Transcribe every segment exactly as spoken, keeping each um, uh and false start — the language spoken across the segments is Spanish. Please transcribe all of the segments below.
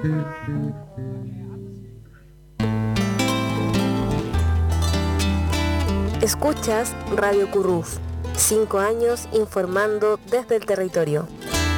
Escuchas Radio Curruf, cinco años informando desde el territorio.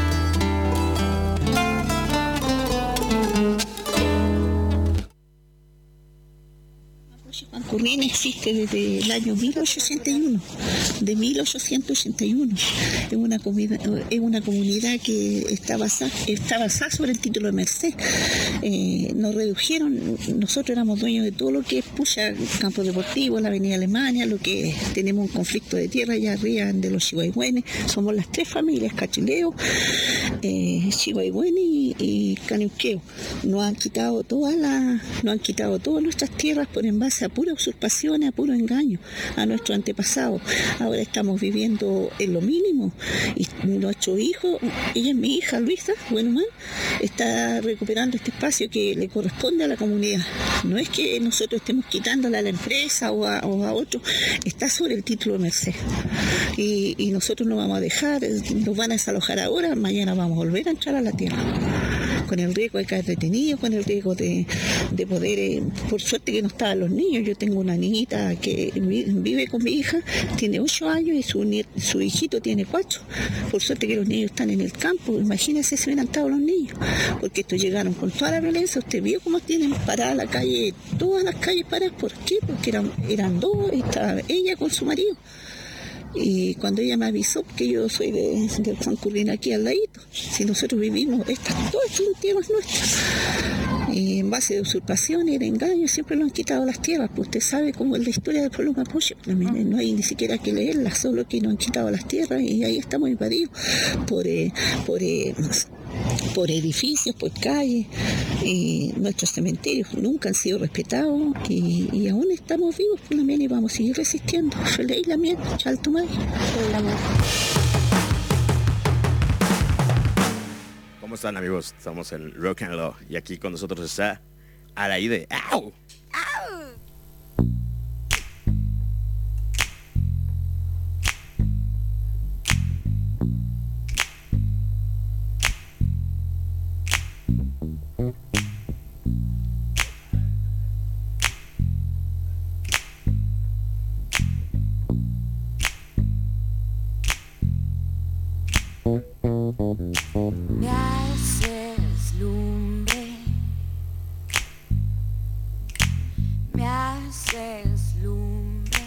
Currín existe desde el año mil ochocientos ochenta y uno, de mil ochocientos ochenta y uno. Es una, comunidad, es una comunidad que está basada, está basada sobre el título de merced. Eh, nos redujeron, nosotros éramos dueños de todo lo que es Pucha, Campo Deportivo, la Avenida Alemania, lo que tenemos un conflicto de tierra allá arriba de los Chihuahuenes. Somos las tres familias, Cachileo, eh, Chihuahuene y, y Caniuqueo. Nos han quitado todas las, nos han quitado todas nuestras tierras por en base a pura usurpaciones, a puro engaño a nuestros antepasados. Ahora estamos viviendo en lo mínimo y nuestro hijo, ella es mi hija Luisa, bueno man, está recuperando este espacio que le corresponde a la comunidad. No es que nosotros estemos quitándole a la empresa o a, o a otro, está sobre el título de merced. Y, y nosotros no vamos a dejar, nos van a desalojar ahora, mañana vamos a volver a entrar a la tierra. Con el riesgo de caer detenido, con el riesgo de, de poder, eh, por suerte que no estaban los niños. Yo tengo una niñita que vive con mi hija, tiene ocho años y su, niet, su hijito tiene cuatro. Por suerte que los niños están en el campo. Imagínense si hubieran estado los niños, porque estos llegaron con toda la violencia. Usted vio cómo tienen parada la calle, todas las calles paradas. ¿Por qué? Porque eran, eran dos, estaba ella con su marido. Y cuando ella me avisó, que yo soy de, de San Currín aquí al ladito, si nosotros vivimos, estas, todas son tierras nuestras. Y en base de usurpación y de engaño siempre nos han quitado las tierras, pues usted sabe cómo es la historia del pueblo mapuche, no hay ni siquiera que leerla, solo que nos han quitado las tierras y ahí estamos invadidos por, eh, por eh, por edificios, por calles, y nuestros cementerios nunca han sido respetados y, y aún estamos vivos por la mía y vamos a seguir resistiendo. Feliz la mía, Chalto May. ¿Cómo están, amigos? Estamos en Rock and Law y aquí con nosotros está Araide. ¡Au! ¡Au! Me haces lumbre, me haces lumbre,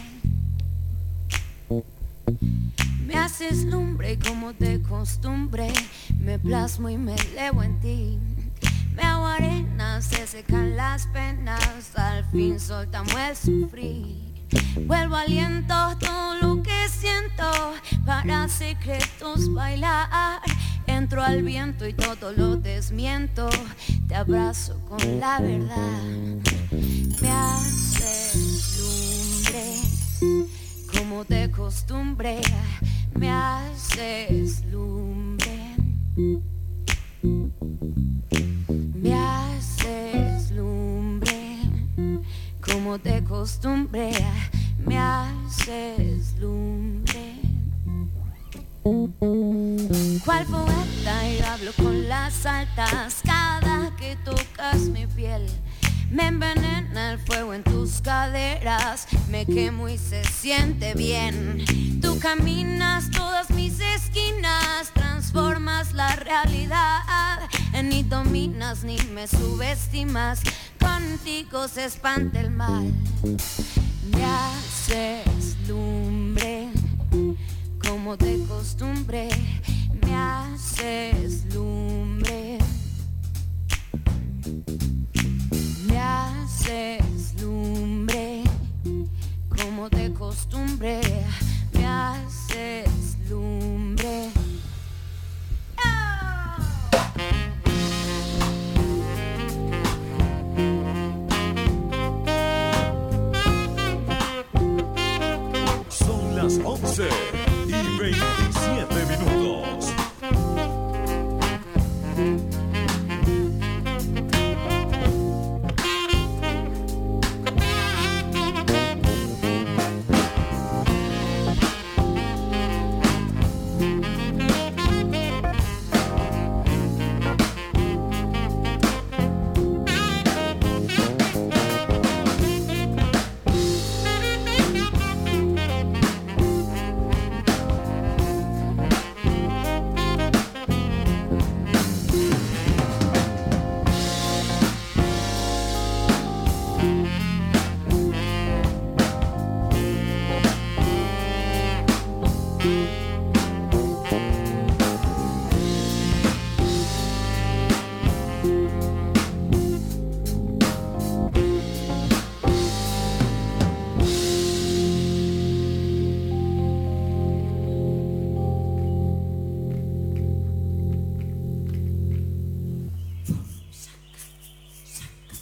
me haces lumbre como de costumbre, me plasmo y me elevo en ti. Me hago arena, se secan las penas, al fin soltamos el sufrir. Vuelvo aliento todo lo que siento, para secretos bailar. Entro al viento y todo lo desmiento, te abrazo con la verdad. Me haces lumbre, como de costumbre, me haces lumbre. Me haces lumbre, como de costumbre, me haces lumbre. Cual poeta y hablo con las altas, cada que tocas mi piel me envenena el fuego en tus caderas, me quemo y se siente bien. Tú caminas todas mis esquinas, transformas la realidad, ni dominas ni me subestimas, contigo se espanta el mal. Me haces lumbre, como de costumbre, me haces lumbre. Me haces lumbre, como de costumbre, me haces lumbre. Son las once y veintisiete minutos.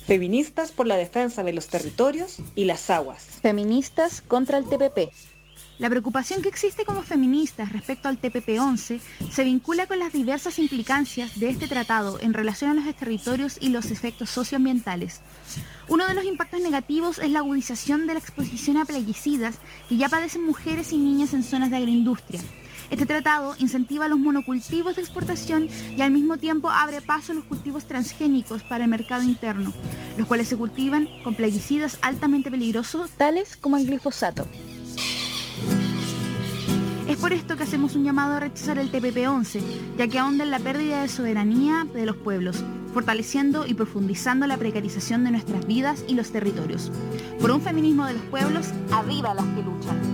Feministas por la defensa de los territorios y las aguas. Feministas contra el T P P. La preocupación que existe como feministas respecto al T P P once se vincula con las diversas implicancias de este tratado en relación a los territorios y los efectos socioambientales. Uno de los impactos negativos es la agudización de la exposición a plaguicidas que ya padecen mujeres y niñas en zonas de agroindustria. Este tratado incentiva los monocultivos de exportación y al mismo tiempo abre paso a los cultivos transgénicos para el mercado interno, los cuales se cultivan con plaguicidas altamente peligrosos, tales como el glifosato. Es por esto que hacemos un llamado a rechazar el T P P once, ya que ahonda en la pérdida de soberanía de los pueblos, fortaleciendo y profundizando la precarización de nuestras vidas y los territorios. Por un feminismo de los pueblos, arriba las que luchan.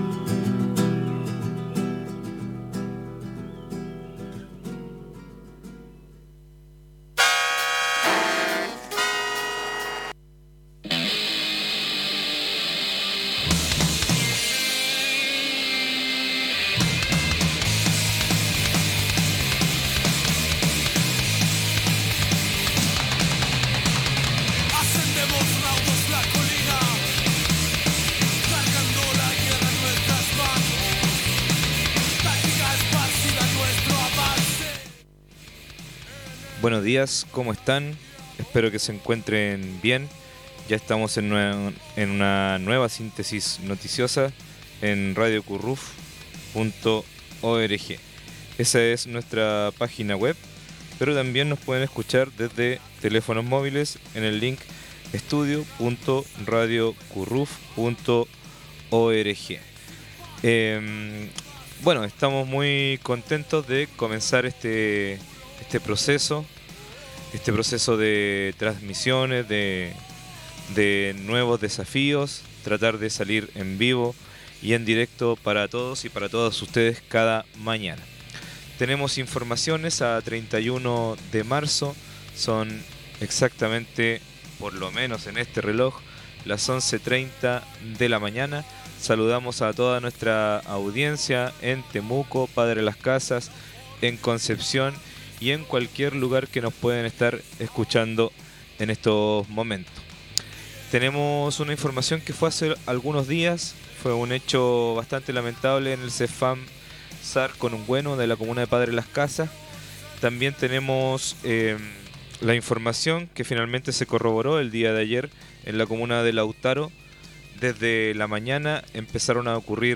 Buenos días, ¿cómo están? Espero que se encuentren bien. Ya estamos en, nue- en una nueva síntesis noticiosa en radio curruf punto org. Esa es nuestra página web, pero también nos pueden escuchar desde teléfonos móviles en el link estudio punto radio curruf punto org. Eh, bueno, estamos muy contentos de comenzar este, este proceso, este proceso de transmisiones, de, de nuevos desafíos, tratar de salir en vivo y en directo para todos y para todas ustedes cada mañana. Tenemos informaciones a treinta y uno de marzo, son exactamente, por lo menos en este reloj, las once treinta de la mañana. Saludamos a toda nuestra audiencia en Temuco, Padre Las Casas, en Concepción y en cualquier lugar que nos pueden estar escuchando en estos momentos. Tenemos una información que fue hace algunos días, fue un hecho bastante lamentable en el CEFAM SAR Conungüeno de la comuna de Padre Las Casas. También tenemos eh, la información que finalmente se corroboró el día de ayer en la comuna de Lautaro. Desde la mañana empezaron a ocurrir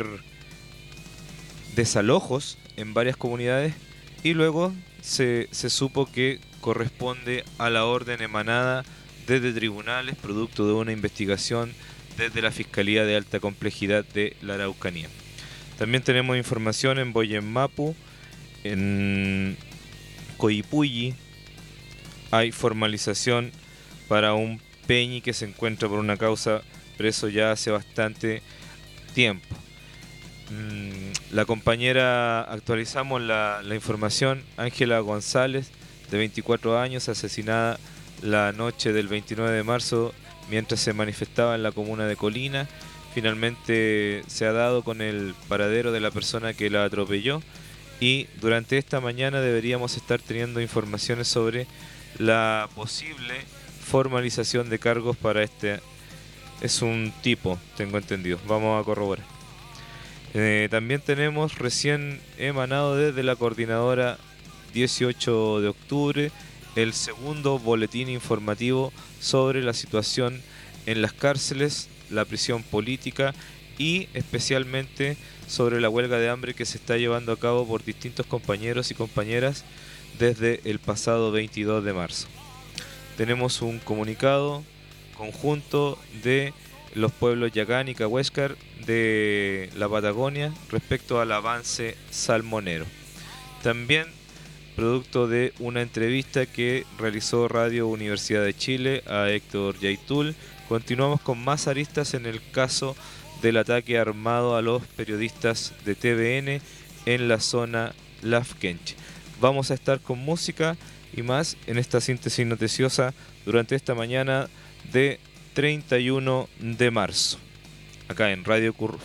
desalojos en varias comunidades y luego se, se supo que corresponde a la orden emanada desde tribunales, producto de una investigación desde la Fiscalía de Alta Complejidad de la Araucanía. También tenemos información en Boyemapu, en Coyipulli. Hay formalización para un peñi que se encuentra por una causa preso ya hace bastante tiempo. La compañera, actualizamos la, la información, Ángela González, de veinticuatro años, asesinada la noche del veintinueve de marzo mientras se manifestaba en la comuna de Colina. Finalmente se ha dado con el paradero de la persona que la atropelló y durante esta mañana deberíamos estar teniendo informaciones sobre la posible formalización de cargos para este. Es un tipo, tengo entendido. Vamos a corroborar. Eh, también tenemos recién emanado desde la coordinadora dieciocho de octubre el segundo boletín informativo sobre la situación en las cárceles, la prisión política y especialmente sobre la huelga de hambre que se está llevando a cabo por distintos compañeros y compañeras desde el pasado veintidós de marzo. Tenemos un comunicado conjunto de los pueblos Yacán y Cahuéscar de la Patagonia respecto al avance salmonero. También producto de una entrevista que realizó Radio Universidad de Chile a Héctor Yaitul, continuamos con más aristas en el caso del ataque armado a los periodistas de T V N en la zona Lafkenche. Vamos a estar con música y más en esta síntesis noticiosa durante esta mañana de treinta y uno de marzo, acá en Radio Curruf.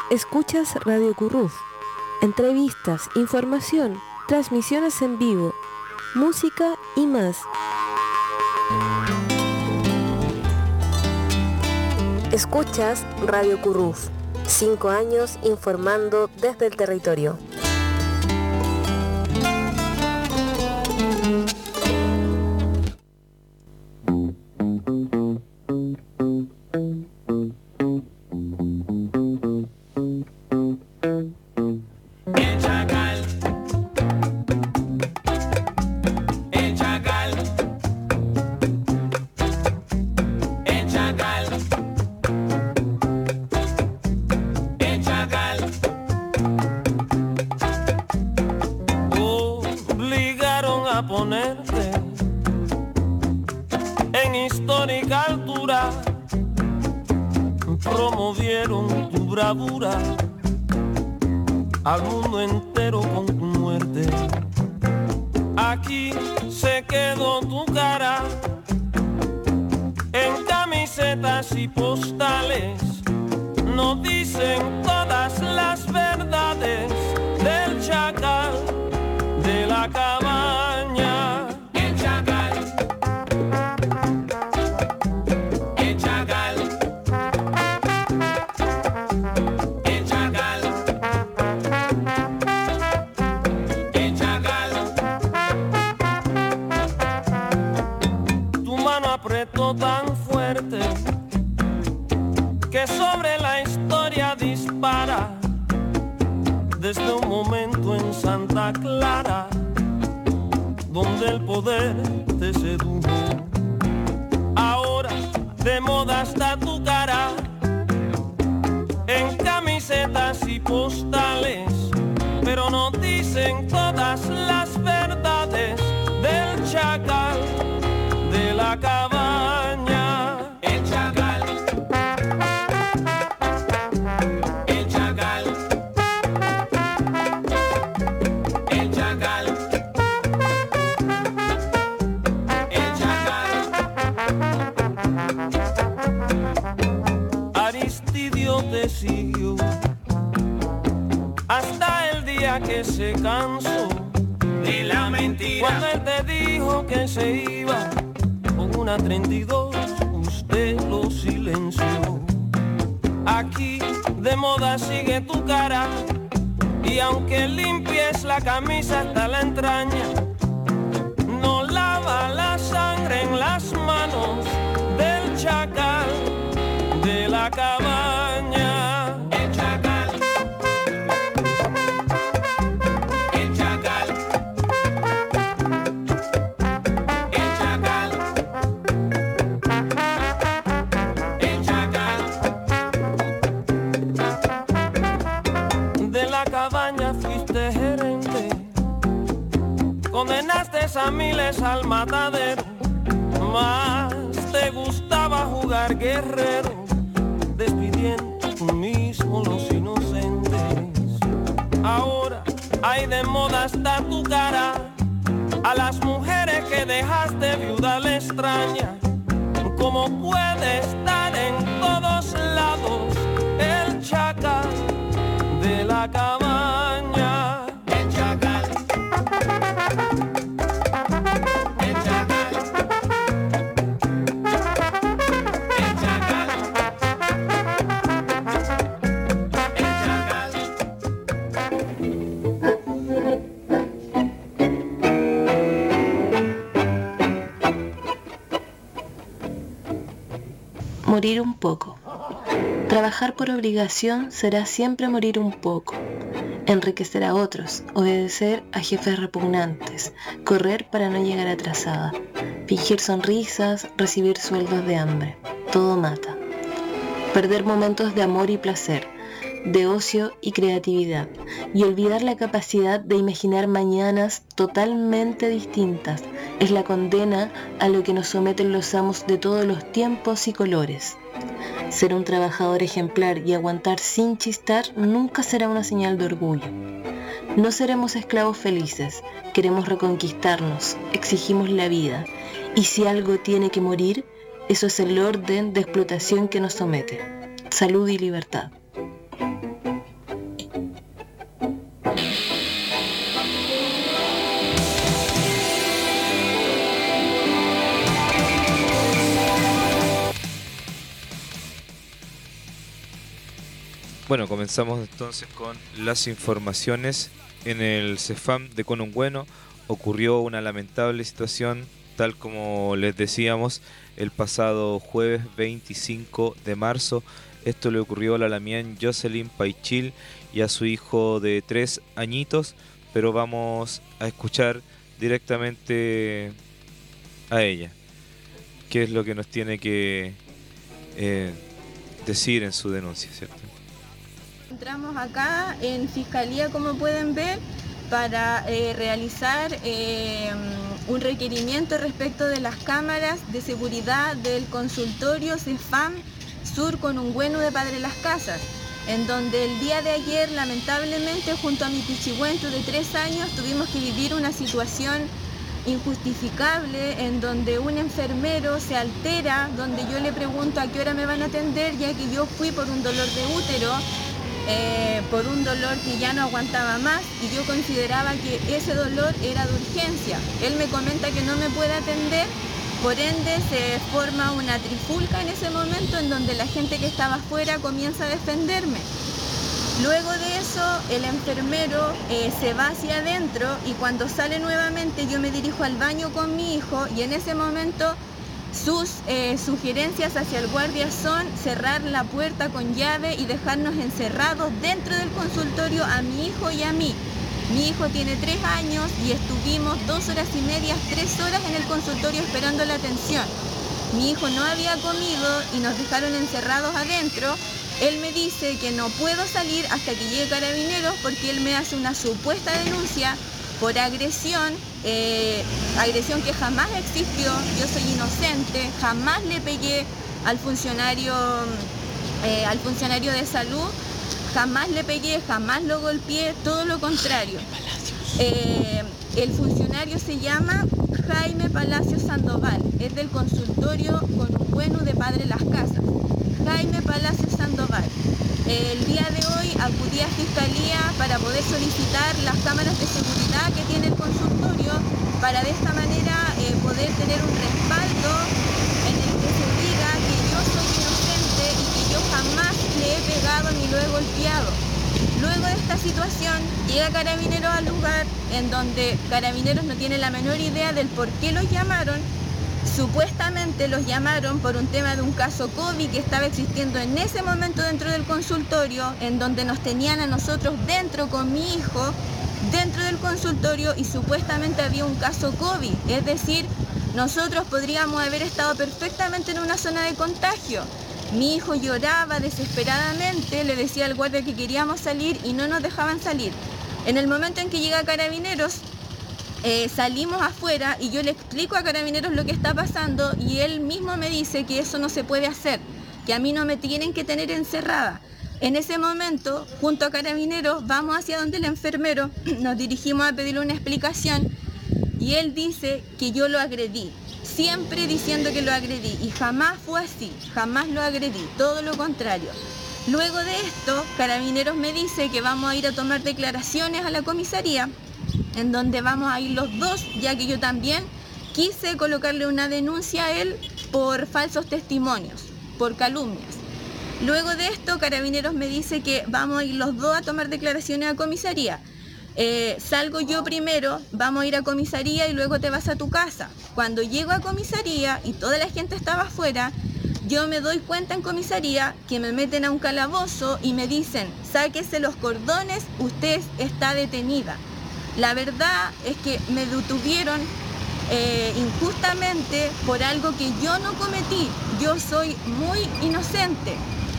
Escuchas Radio Curruf. Entrevistas, información, transmisiones en vivo, música y más. Escuchas Radio Curruf. Cinco años informando desde el territorio. Al mundo entero con tu muerte. Aquí se quedó tu cara en camisetas y postales. Nos dicen todas las verdades del chacal de la cabaña. El chacal, el chacal. Apretó tan fuerte que sobre la historia dispara desde un momento en Santa Clara donde el poder te sedujo. Ahora de moda está tu cara en camisetas y postales, pero no dicen todas las verdades del chacal de la cabaña. El chacal, el chacal, el chacal, el chacal. Aristidio te siguió hasta el día que se cansó de la mentira. Cuando él te dijo que se iba con una treinta y dos, usted lo silenció. Aquí de moda sigue tu cara y aunque limpies la camisa hasta la entraña, no lava la sangre en las manos del chacal de la cabaña. El chacal, el chacal, el chacal. Cabaña fuiste gerente, condenaste a miles al matadero, más te gustaba jugar guerrero, despidiendo tú mismo los inocentes. Ahora hay de moda está tu cara, a las mujeres que dejaste viuda le extraña, como puede estar en todos lados el chacal de la cabaña. El chacal, el chacal, el chacal, el chacal. Morir un poco. Trabajar por obligación será siempre morir un poco, enriquecer a otros, obedecer a jefes repugnantes, correr para no llegar atrasada, fingir sonrisas, recibir sueldos de hambre. Todo mata. Perder momentos de amor y placer, de ocio y creatividad, y olvidar la capacidad de imaginar mañanas totalmente distintas, es la condena a lo que nos someten los amos de todos los tiempos y colores. Ser un trabajador ejemplar y aguantar sin chistar nunca será una señal de orgullo. No seremos esclavos felices, queremos reconquistarnos, exigimos la vida, y si algo tiene que morir, eso es el orden de explotación que nos somete. Salud y libertad. Bueno, comenzamos entonces con las informaciones. En el Cefam de Conungüeno ocurrió una lamentable situación, tal como les decíamos, el pasado jueves veinticinco de marzo. Esto le ocurrió a la lamián Jocelyn Paichil y a su hijo de tres añitos, pero vamos a escuchar directamente a ella, qué es lo que nos tiene que eh, decir en su denuncia, ¿cierto? Entramos acá en Fiscalía, como pueden ver, para eh, realizar eh, un requerimiento respecto de las cámaras de seguridad del consultorio Cefam Sur Conungüeno de Padre Las Casas, en donde el día de ayer, lamentablemente, junto a mi pichigüento de tres años, tuvimos que vivir una situación injustificable en donde un enfermero se altera, donde yo le pregunto a qué hora me van a atender, ya que yo fui por un dolor de útero, eh, por un dolor que ya no aguantaba más, y yo consideraba que ese dolor era de urgencia. Él me comenta que no me puede atender, por ende se forma una trifulca en ese momento en donde la gente que estaba afuera comienza a defenderme. Luego de eso, el enfermero eh, se va hacia adentro, y cuando sale nuevamente yo me dirijo al baño con mi hijo, y en ese momento sus eh, sugerencias hacia el guardia son cerrar la puerta con llave y dejarnos encerrados dentro del consultorio a mi hijo y a mí. Mi hijo tiene tres años y estuvimos dos horas y media, tres horas en el consultorio esperando la atención. Mi hijo no había comido y nos dejaron encerrados adentro. Él me dice que no puedo salir hasta que llegue Carabineros porque él me hace una supuesta denuncia por agresión, eh, agresión que jamás existió. Yo soy inocente, jamás le pegué al funcionario, eh, al funcionario de salud, jamás le pegué, jamás lo golpeé, todo lo contrario. Eh, el funcionario se llama Jaime Palacios Sandoval, es del consultorio Conungüeno de Padre Las Casas. Jaime Palacios Sandoval. El día de hoy acudí a Fiscalía para poder solicitar las cámaras de seguridad que tiene el consultorio, para de esta manera eh, poder tener un respaldo en el que se diga que yo soy inocente y que yo jamás le he pegado ni lo he golpeado. Luego de esta situación llega Carabineros al lugar, en donde Carabineros no tiene la menor idea del por qué los llamaron. Supuestamente los llamaron por un tema de un caso COVID que estaba existiendo en ese momento dentro del consultorio, en donde nos tenían a nosotros dentro con mi hijo, dentro del consultorio, y supuestamente había un caso COVID. Es decir, nosotros podríamos haber estado perfectamente en una zona de contagio. Mi hijo lloraba desesperadamente, le decía al guardia que queríamos salir y no nos dejaban salir. En el momento en que llega Carabineros, Eh, salimos afuera y yo le explico a Carabineros lo que está pasando, y él mismo me dice que eso no se puede hacer, que a mí no me tienen que tener encerrada. En ese momento, junto a Carabineros, vamos hacia donde el enfermero, nos dirigimos a pedirle una explicación, y él dice que yo lo agredí, siempre diciendo que lo agredí, y jamás fue así, jamás lo agredí, todo lo contrario. Luego de esto, Carabineros me dice que vamos a ir a tomar declaraciones a la comisaría, en donde vamos a ir los dos, ya que yo también quise colocarle una denuncia a él por falsos testimonios, por calumnias. Luego de esto, Carabineros me dice que vamos a ir los dos a tomar declaraciones a comisaría. Eh, salgo yo primero, vamos a ir a comisaría y luego te vas a tu casa. Cuando llego a comisaría y toda la gente estaba afuera, yo me doy cuenta en comisaría que me meten a un calabozo y me dicen: sáquese los cordones, usted está detenida. La verdad es que me detuvieron eh, injustamente por algo que yo no cometí. Yo soy muy inocente.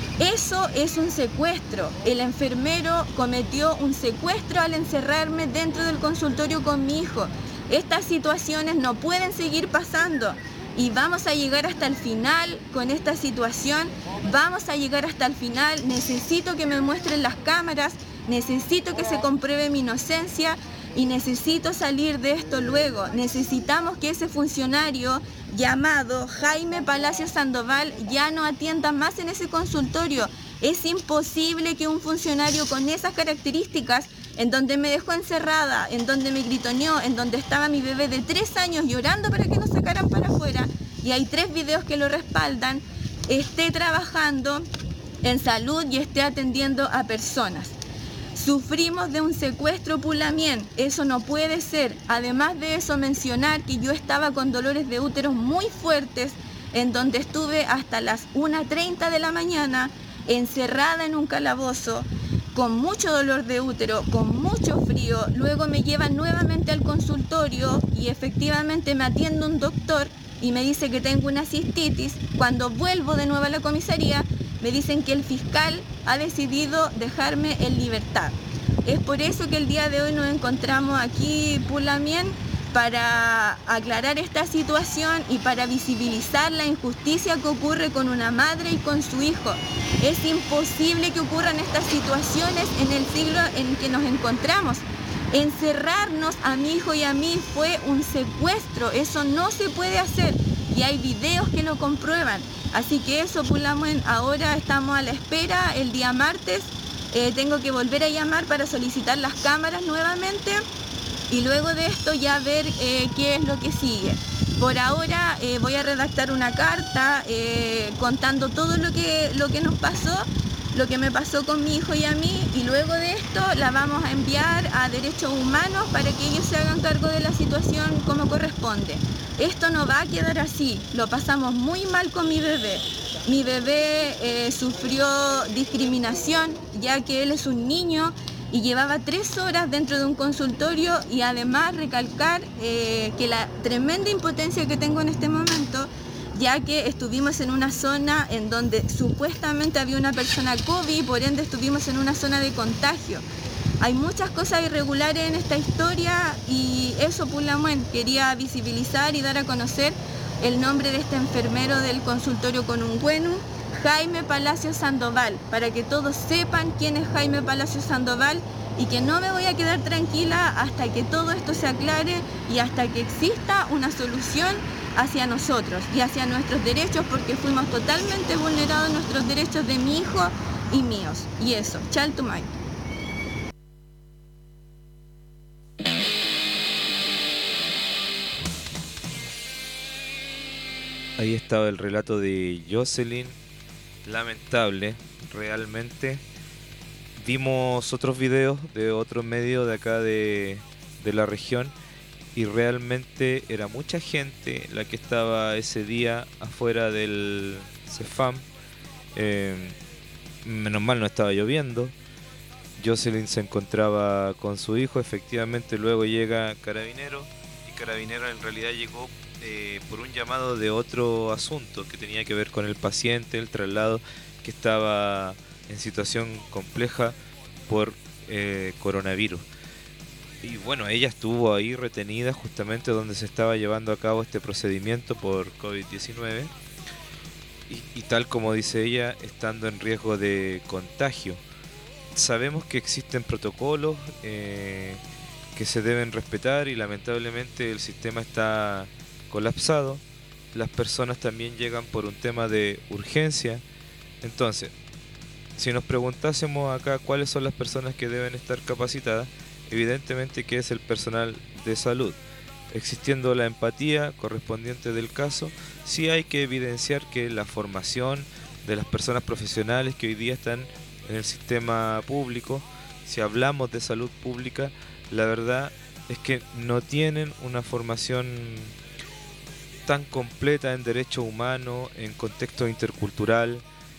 Eso es un secuestro. El enfermero cometió un secuestro al encerrarme dentro del consultorio con mi hijo. Estas situaciones no pueden seguir pasando. Y vamos a llegar hasta el final con esta situación. Vamos a llegar hasta el final. Necesito que me muestren las cámaras. Necesito que se compruebe mi inocencia. Y necesito salir de esto luego. Necesitamos que ese funcionario llamado Jaime Palacios Sandoval ya no atienda más en ese consultorio. Es imposible que un funcionario con esas características, en donde me dejó encerrada, en donde me gritoneó, en donde estaba mi bebé de tres años llorando para que nos sacaran para afuera, y hay tres videos que lo respaldan, esté trabajando en salud y esté atendiendo a personas. Sufrimos de un secuestro Pulamien, eso no puede ser. Además de eso, mencionar que yo estaba con dolores de útero muy fuertes, en donde estuve hasta las una treinta de la mañana, encerrada en un calabozo, con mucho dolor de útero, con mucho frío. Luego me llevan nuevamente al consultorio y efectivamente me atiende un doctor y me dice que tengo una cistitis. Cuando vuelvo de nuevo a la comisaría, me dicen que el fiscal ha decidido dejarme en libertad. Es por eso que el día de hoy nos encontramos aquí, Pulamien, para aclarar esta situación y para visibilizar la injusticia que ocurre con una madre y con su hijo. Es imposible que ocurran estas situaciones en el siglo en que nos encontramos. Encerrarnos a mi hijo y a mí fue un secuestro, eso no se puede hacer y hay videos que lo comprueban. Así que eso, Pulamien, ahora estamos a la espera. El día martes eh, tengo que volver a llamar para solicitar las cámaras nuevamente y luego de esto ya ver eh, qué es lo que sigue. Por ahora eh, voy a redactar una carta eh, contando todo lo que, lo que nos pasó, lo que me pasó con mi hijo y a mí, y luego de esto la vamos a enviar a Derechos Humanos para que ellos se hagan cargo de la situación como corresponde. Esto no va a quedar así, lo pasamos muy mal con mi bebé. Mi bebé eh, sufrió discriminación, ya que él es un niño y llevaba tres horas dentro de un consultorio, y además recalcar eh, que la tremenda impotencia que tengo en este momento, ya que estuvimos en una zona en donde supuestamente había una persona COVID y por ende estuvimos en una zona de contagio. Hay muchas cosas irregulares en esta historia y eso, Pulamien, quería visibilizar y dar a conocer el nombre de este enfermero del consultorio Conungüenu, Jaime Palacio Sandoval, para que todos sepan quién es Jaime Palacio Sandoval y que no me voy a quedar tranquila hasta que todo esto se aclare y hasta que exista una solución hacia nosotros y hacia nuestros derechos, porque fuimos totalmente vulnerados nuestros derechos de mi hijo y míos. Y eso, Chaltumay. Ahí estaba el relato de Jocelyn, lamentable, realmente. Vimos otros videos de otros medios de acá de, de la región y realmente era mucha gente la que estaba ese día afuera del Cefam. Eh, menos mal no estaba lloviendo. Jocelyn se encontraba con su hijo, efectivamente luego llega Carabinero y Carabinero en realidad llegó eh, por un llamado de otro asunto que tenía que ver con el paciente, el traslado, que estaba en situación compleja por eh, coronavirus. Y bueno, ella estuvo ahí retenida justamente donde se estaba llevando a cabo este procedimiento por COVID diecinueve y, y tal como dice ella, estando en riesgo de contagio. Sabemos que existen protocolos eh, que se deben respetar y lamentablemente el sistema está colapsado. Las personas también llegan por un tema de urgencia. Entonces, si nos preguntásemos acá cuáles son las personas que deben estar capacitadas, evidentemente que es el personal de salud. Existiendo la empatía correspondiente del caso, sí hay que evidenciar que la formación de las personas profesionales que hoy día están en el sistema público, si hablamos de salud pública, la verdad es que no tienen una formación tan completa en derecho humano, en contexto intercultural,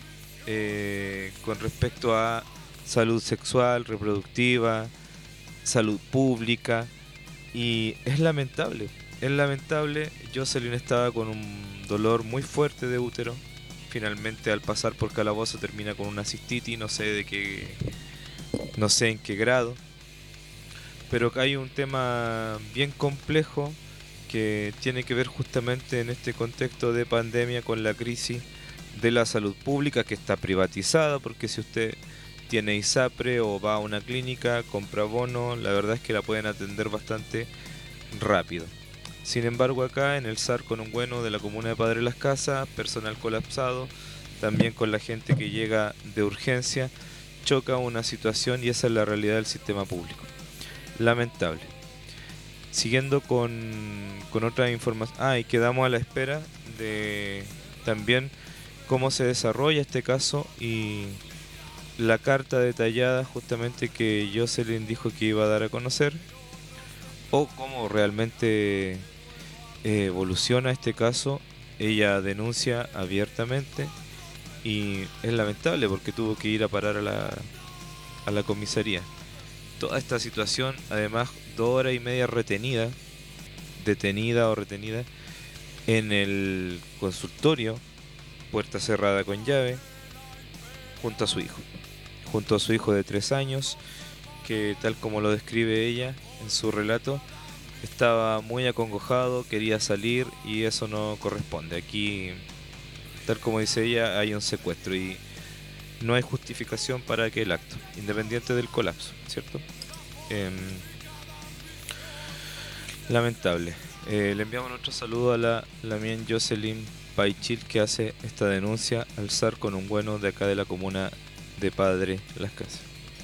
eh, con respecto a salud sexual, reproductiva, salud pública, y es lamentable, es lamentable. Jocelyn estaba con un dolor muy fuerte de útero, finalmente al pasar por calabozo termina con una cistitis, no sé de qué, no sé en qué grado, pero que hay un tema bien complejo que tiene que ver justamente en este contexto de pandemia con la crisis de la salud pública, que está privatizada, porque si usted tiene ISAPRE o va a una clínica, compra bono, la verdad es que la pueden atender bastante rápido. Sin embargo, acá en el S A R Conungüenu de la comuna de Padre Las Casas, personal colapsado, también con la gente que llega de urgencia, choca una situación y esa es la realidad del sistema público. Lamentable. Siguiendo con, con otra información. Ah, y quedamos a la espera de también cómo se desarrolla este caso y la carta detallada justamente que Jocelyn dijo que iba a dar a conocer, o cómo realmente eh, evoluciona este caso. Ella denuncia abiertamente y es lamentable porque tuvo que ir a parar a la, a la comisaría. Toda esta situación, además, dos horas y media retenida, detenida o retenida en el consultorio, puerta cerrada con llave, junto a su hijo, junto a su hijo de tres años, que tal como lo describe ella en su relato, estaba muy acongojado, quería salir y eso no corresponde. Aquí, tal como dice ella, hay un secuestro y no hay justificación para aquel acto, independiente del colapso, ¿cierto? Eh, lamentable. Eh, le enviamos nuestro saludo a la Lamien Jocelyn Paichil, que hace esta denuncia al S A R con un bueno de acá de la comuna de Padre Las Casas.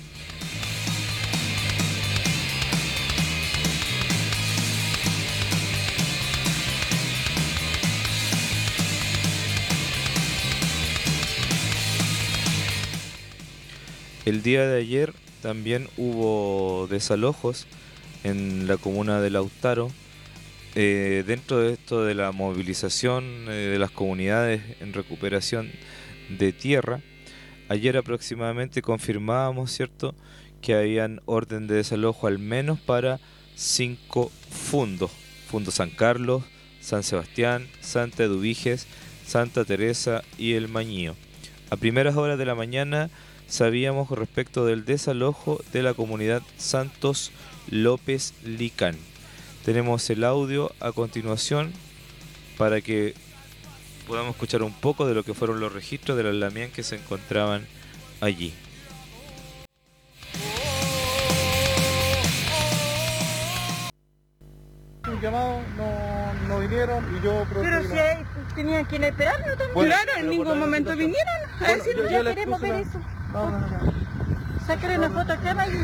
El día de ayer también hubo desalojos en la comuna de Lautaro. Eh, dentro de esto de la movilización eh, de las comunidades en recuperación de tierra, ayer aproximadamente confirmábamos, ¿cierto?, que habían orden de desalojo al menos para cinco fundos: Fundo San Carlos, San Sebastián, Santa Eduviges, Santa Teresa y El Mañío. A primeras horas de la mañana sabíamos respecto del desalojo de la comunidad Santos López Licán. Tenemos el audio a continuación para que podamos escuchar un poco de lo que fueron los registros de las Lamien que se encontraban allí. Un llamado, no, no vinieron y yo... Pero si hay, tenían que esperarnos también. Bueno, claro, en ningún momento vinieron a Bueno, decir, yo- ya yo le queremos puse ver la- eso. No, no, no. Sáquenle una foto acá, vaya.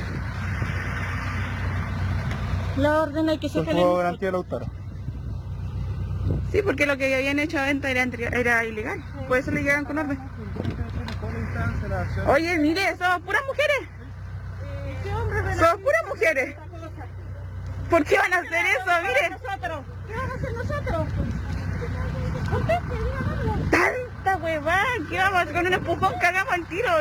La orden hay que Con sacarle. tu garantía de Lautaro. Sí, porque lo que habían hecho a venta era, entre- era ilegal. Por eso le llegan con orden. Oye, mire, somos puras mujeres. Somos puras mujeres. ¿Por qué van a hacer eso? Mire. ¿Qué van a hacer nosotros? Tanta huevada, ¿qué vamos a hacer? Con un empujón cagamos al tiro.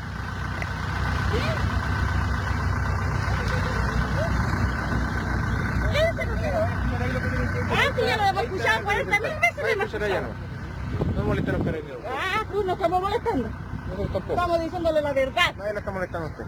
Ah, sí, ya lo hemos escuchado cuarenta mil veces. lo hemos escuchado. No molestan a los carabineros. Ah, tú no estamos molestando. Nosotros tampoco. Estamos diciéndole la verdad. Nadie la está molestando a usted.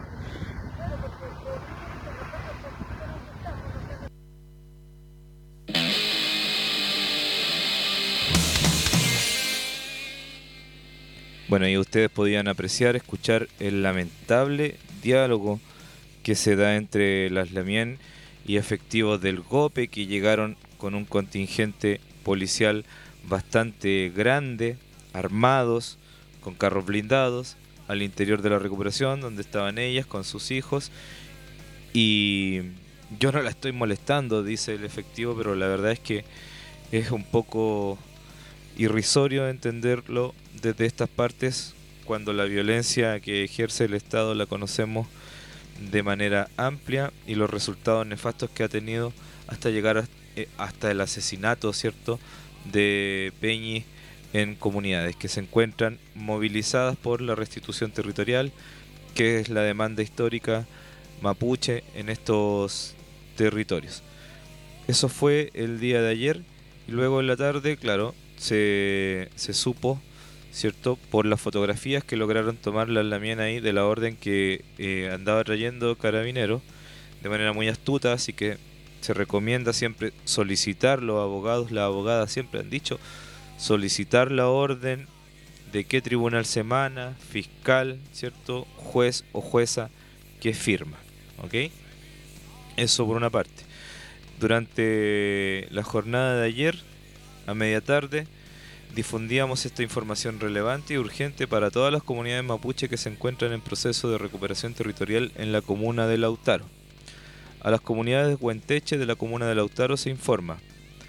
Bueno, y ustedes podían apreciar, escuchar el lamentable diálogo que se da entre las Lamien y efectivos del GOPE, que llegaron con un contingente policial bastante grande, armados, con carros blindados, al interior de la recuperación, donde estaban ellas con sus hijos. Y yo no la estoy molestando, dice el efectivo, pero la verdad es que es un poco irrisorio entenderlo desde estas partes, cuando la violencia que ejerce el Estado la conocemos de manera amplia y los resultados nefastos que ha tenido hasta llegar a, eh, hasta el asesinato, ¿cierto?, de Peñi en comunidades que se encuentran movilizadas por la restitución territorial, que es la demanda histórica mapuche en estos territorios. Eso fue el día de ayer, y luego en la tarde, claro, se, se supo, ¿cierto?, por las fotografías que lograron tomar las Lamien ahí de la orden que eh, andaba trayendo Carabineros de manera muy astuta, así que se recomienda siempre solicitar, los abogados, las abogadas siempre han dicho, solicitar la orden de qué tribunal se emana, fiscal, ¿cierto?, juez o jueza que firma, ¿ok? Eso por una parte. Durante la jornada de ayer, a media tarde, difundíamos esta información relevante y urgente para todas las comunidades mapuche que se encuentran en proceso de recuperación territorial en la comuna de Lautaro. A las comunidades de Huenteche de la comuna de Lautaro se informa: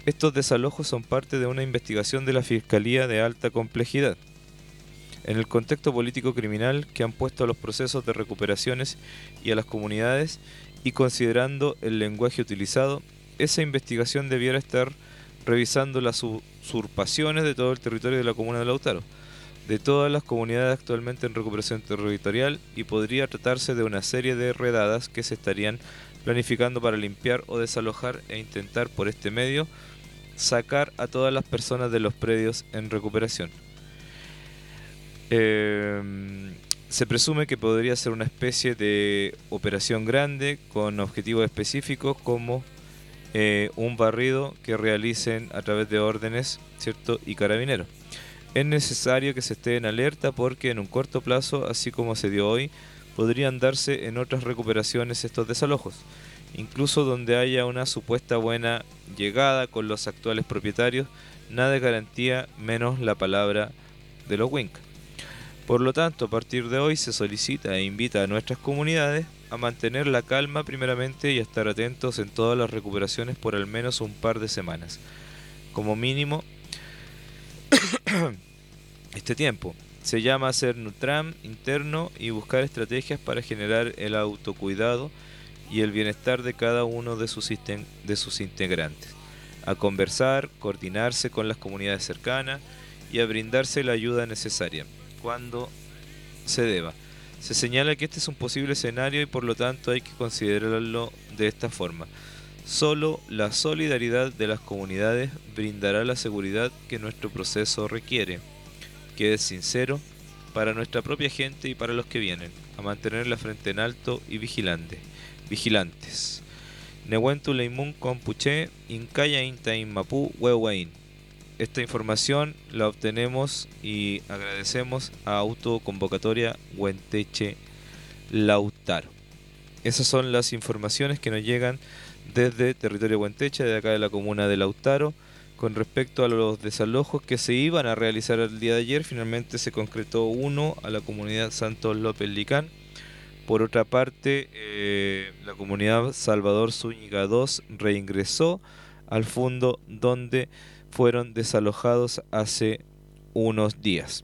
Estos desalojos son parte de una investigación de la Fiscalía de alta complejidad. En el contexto político criminal que han puesto a los procesos de recuperaciones y a las comunidades, y considerando el lenguaje utilizado, esa investigación debiera estar revisando las usurpaciones de todo el territorio de la comuna de Lautaro, de todas las comunidades actualmente en recuperación territorial, y podría tratarse de una serie de redadas que se estarían planificando para limpiar o desalojar e intentar por este medio sacar a todas las personas de los predios en recuperación. Eh, se presume que podría ser una especie de operación grande con objetivos específicos como eh, un barrido que realicen a través de órdenes, ¿cierto?, y carabineros. Es necesario que se esté en alerta porque en un corto plazo, así como se dio hoy, podrían darse en otras recuperaciones estos desalojos, incluso donde haya una supuesta buena llegada con los actuales propietarios, nada de garantía menos la palabra de los Winca. Por lo tanto, a partir de hoy se solicita e invita a nuestras comunidades a mantener la calma primeramente y a estar atentos en todas las recuperaciones por al menos un par de semanas. Como mínimo, este tiempo se llama hacer Nutram interno y buscar estrategias para generar el autocuidado y el bienestar de cada uno de sus, de sus integrantes, a conversar, coordinarse con las comunidades cercanas y a brindarse la ayuda necesaria cuando se deba. Se señala que este es un posible escenario y por lo tanto hay que considerarlo de esta forma. Solo la solidaridad de las comunidades brindará la seguridad que nuestro proceso requiere, que es sincero para nuestra propia gente y para los que vienen, a mantener la frente en alto y vigilante, vigilantes. Nehuentu Leimun Compuche, Incaya Inta Inmapu Huehuaín. Esta información la obtenemos y agradecemos a Autoconvocatoria Huenteche Lautaro. Esas son las informaciones que nos llegan desde territorio Huenteche, de acá de la comuna de Lautaro, con respecto a los desalojos que se iban a realizar el día de ayer. Finalmente se concretó uno a la comunidad Santos López Licán. Por otra parte, eh, la comunidad Salvador Zúñiga dos reingresó al fondo donde fueron desalojados hace unos días.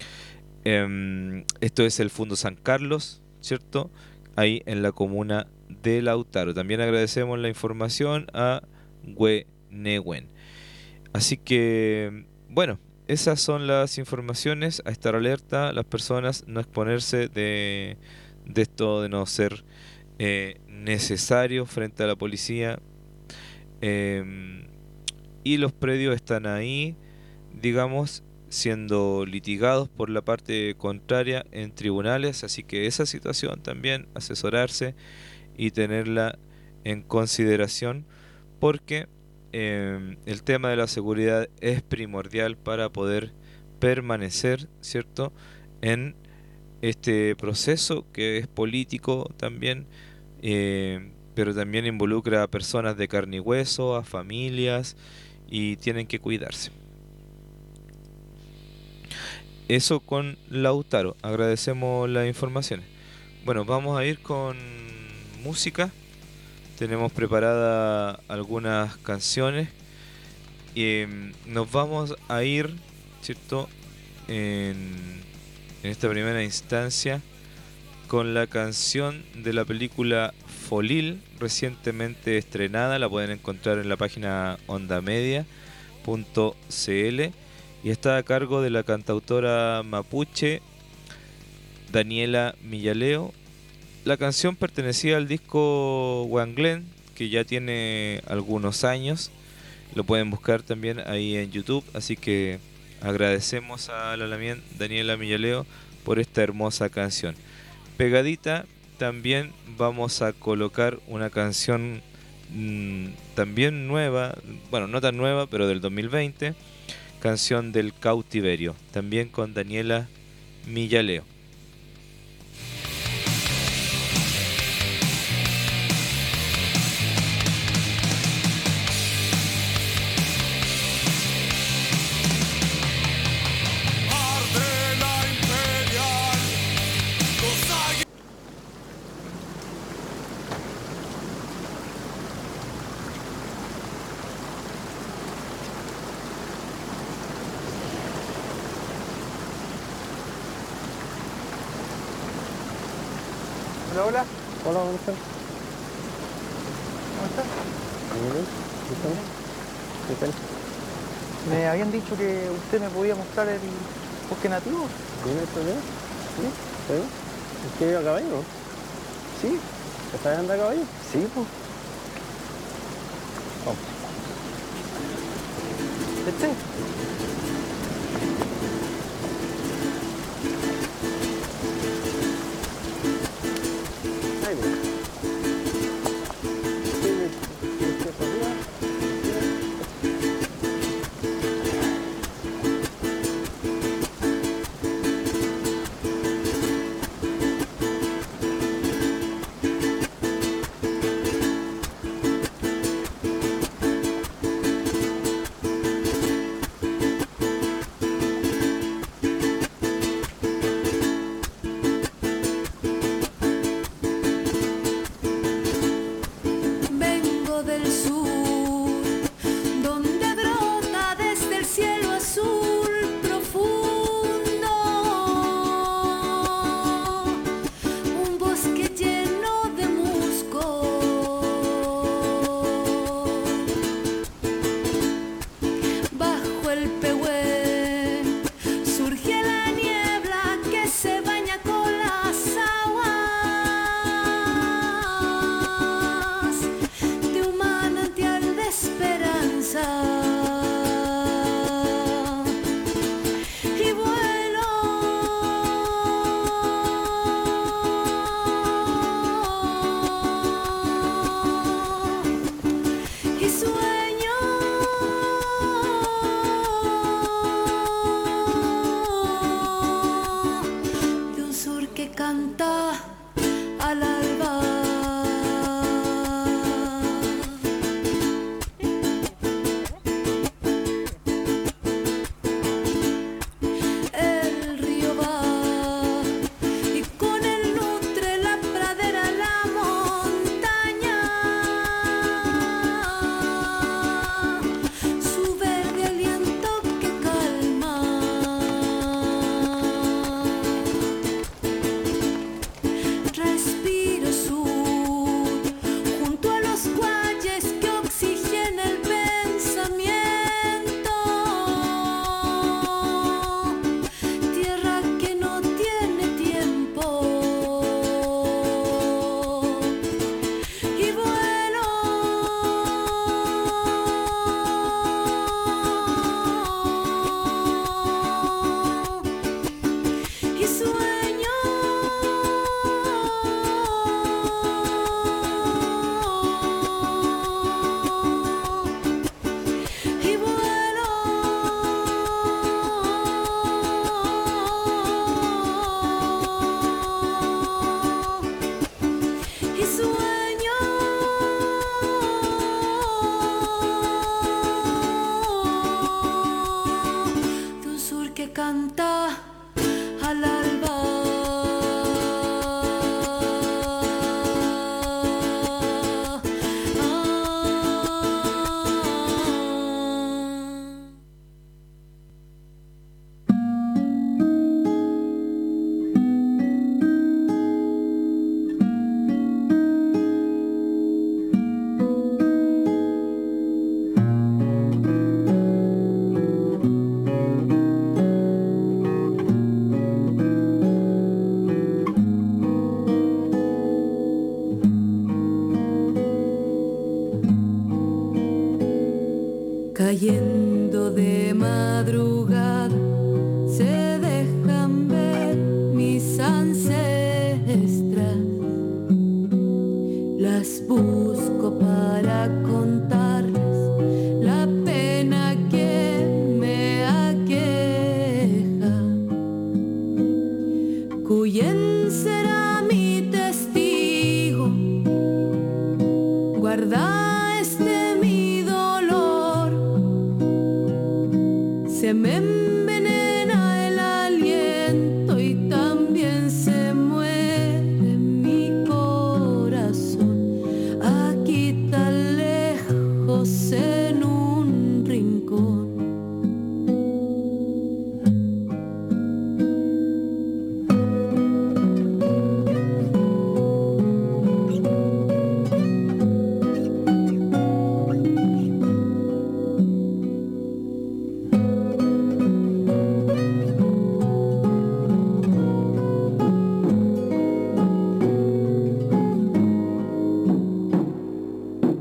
Eh, esto es el Fondo San Carlos, ¿cierto?, ahí en la comuna de Lautaro. También agradecemos la información a Huenehuen. Así que, bueno, esas son las informaciones, a estar alerta, las personas, no exponerse de, de esto de no ser eh, necesario frente a la policía. Eh, y los predios están ahí, digamos, siendo litigados por la parte contraria en tribunales, así que esa situación también asesorarse y tenerla en consideración, porque eh, el tema de la seguridad es primordial para poder permanecer, ¿cierto?, en este proceso que es político también, eh, pero también involucra a personas de carne y hueso, a familias, y tienen que cuidarse. Eso con Lautaro. Agradecemos las informaciones. Bueno, vamos a ir con música. Tenemos preparadas algunas canciones. Y nos vamos a ir, ¿cierto?, en, en esta primera instancia con la canción de la película Folil, recientemente estrenada. La pueden encontrar en la página ondamedia punto cl y está a cargo de la cantautora mapuche Daniela Millaleo. La canción pertenecía al disco Wanglen, que ya tiene algunos años. Lo pueden buscar también ahí en YouTube, así que agradecemos a la Lamien Daniela Millaleo por esta hermosa canción. Pegadita también vamos a colocar una canción mmm, también nueva, bueno, no tan nueva, pero del dos mil veinte, canción del Cautiverio, también con Daniela Millaleo. Hola, hola. Hola, ¿cómo están? ¿Cómo estás? Muy bien. ¿Qué tal? Me habían dicho que usted me podía mostrar el bosque nativo. ¿Sí, no hay problema? Sí, está bien. ¿Es que a caballo, no? Sí. ¿Sabes andar a caballo? Sí, pues. Vamos. ¿Este? Ahí voy. Sí, me- me estoy por arriba. Vengo del sur, donde brota desde el cielo azul profundo un bosque lleno de musgo. Bajo el pehuen surge la niebla que se baña con las aguas de un manantial de esperanza. Y vuelo y sueño de un sur que canta al alba. El río va y con él nutre la pradera, la montaña. Su verde aliento que calma. Respiro sur junto a los guayes que oxigena el pensamiento. Tierra que no tiene tiempo. Y vuelo y sueño y vuelo y sueño de un sur que canta al alba. Cayendo de madrugada se dejan ver mis ancestras. Las busco para contarles la pena que me aqueja. ¿Quién será mi testigo? Guarda este mi dolor. Se me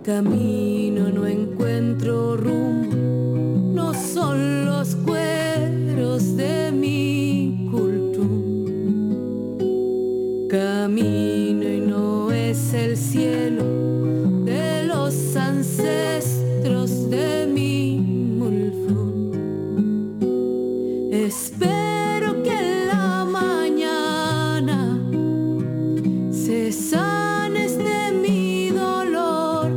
camino no encuentro rumbo, no son los cueros de mi cultum. Camino y no es el cielo de los ancestros de mi mulfún. Espero que en la mañana se sanes de mi dolor,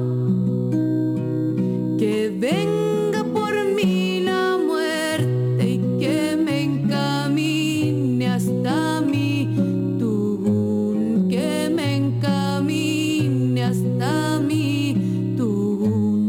que venga por mí la muerte y que me encamine hasta mi Tugún, que me encamine hasta mi Tugún.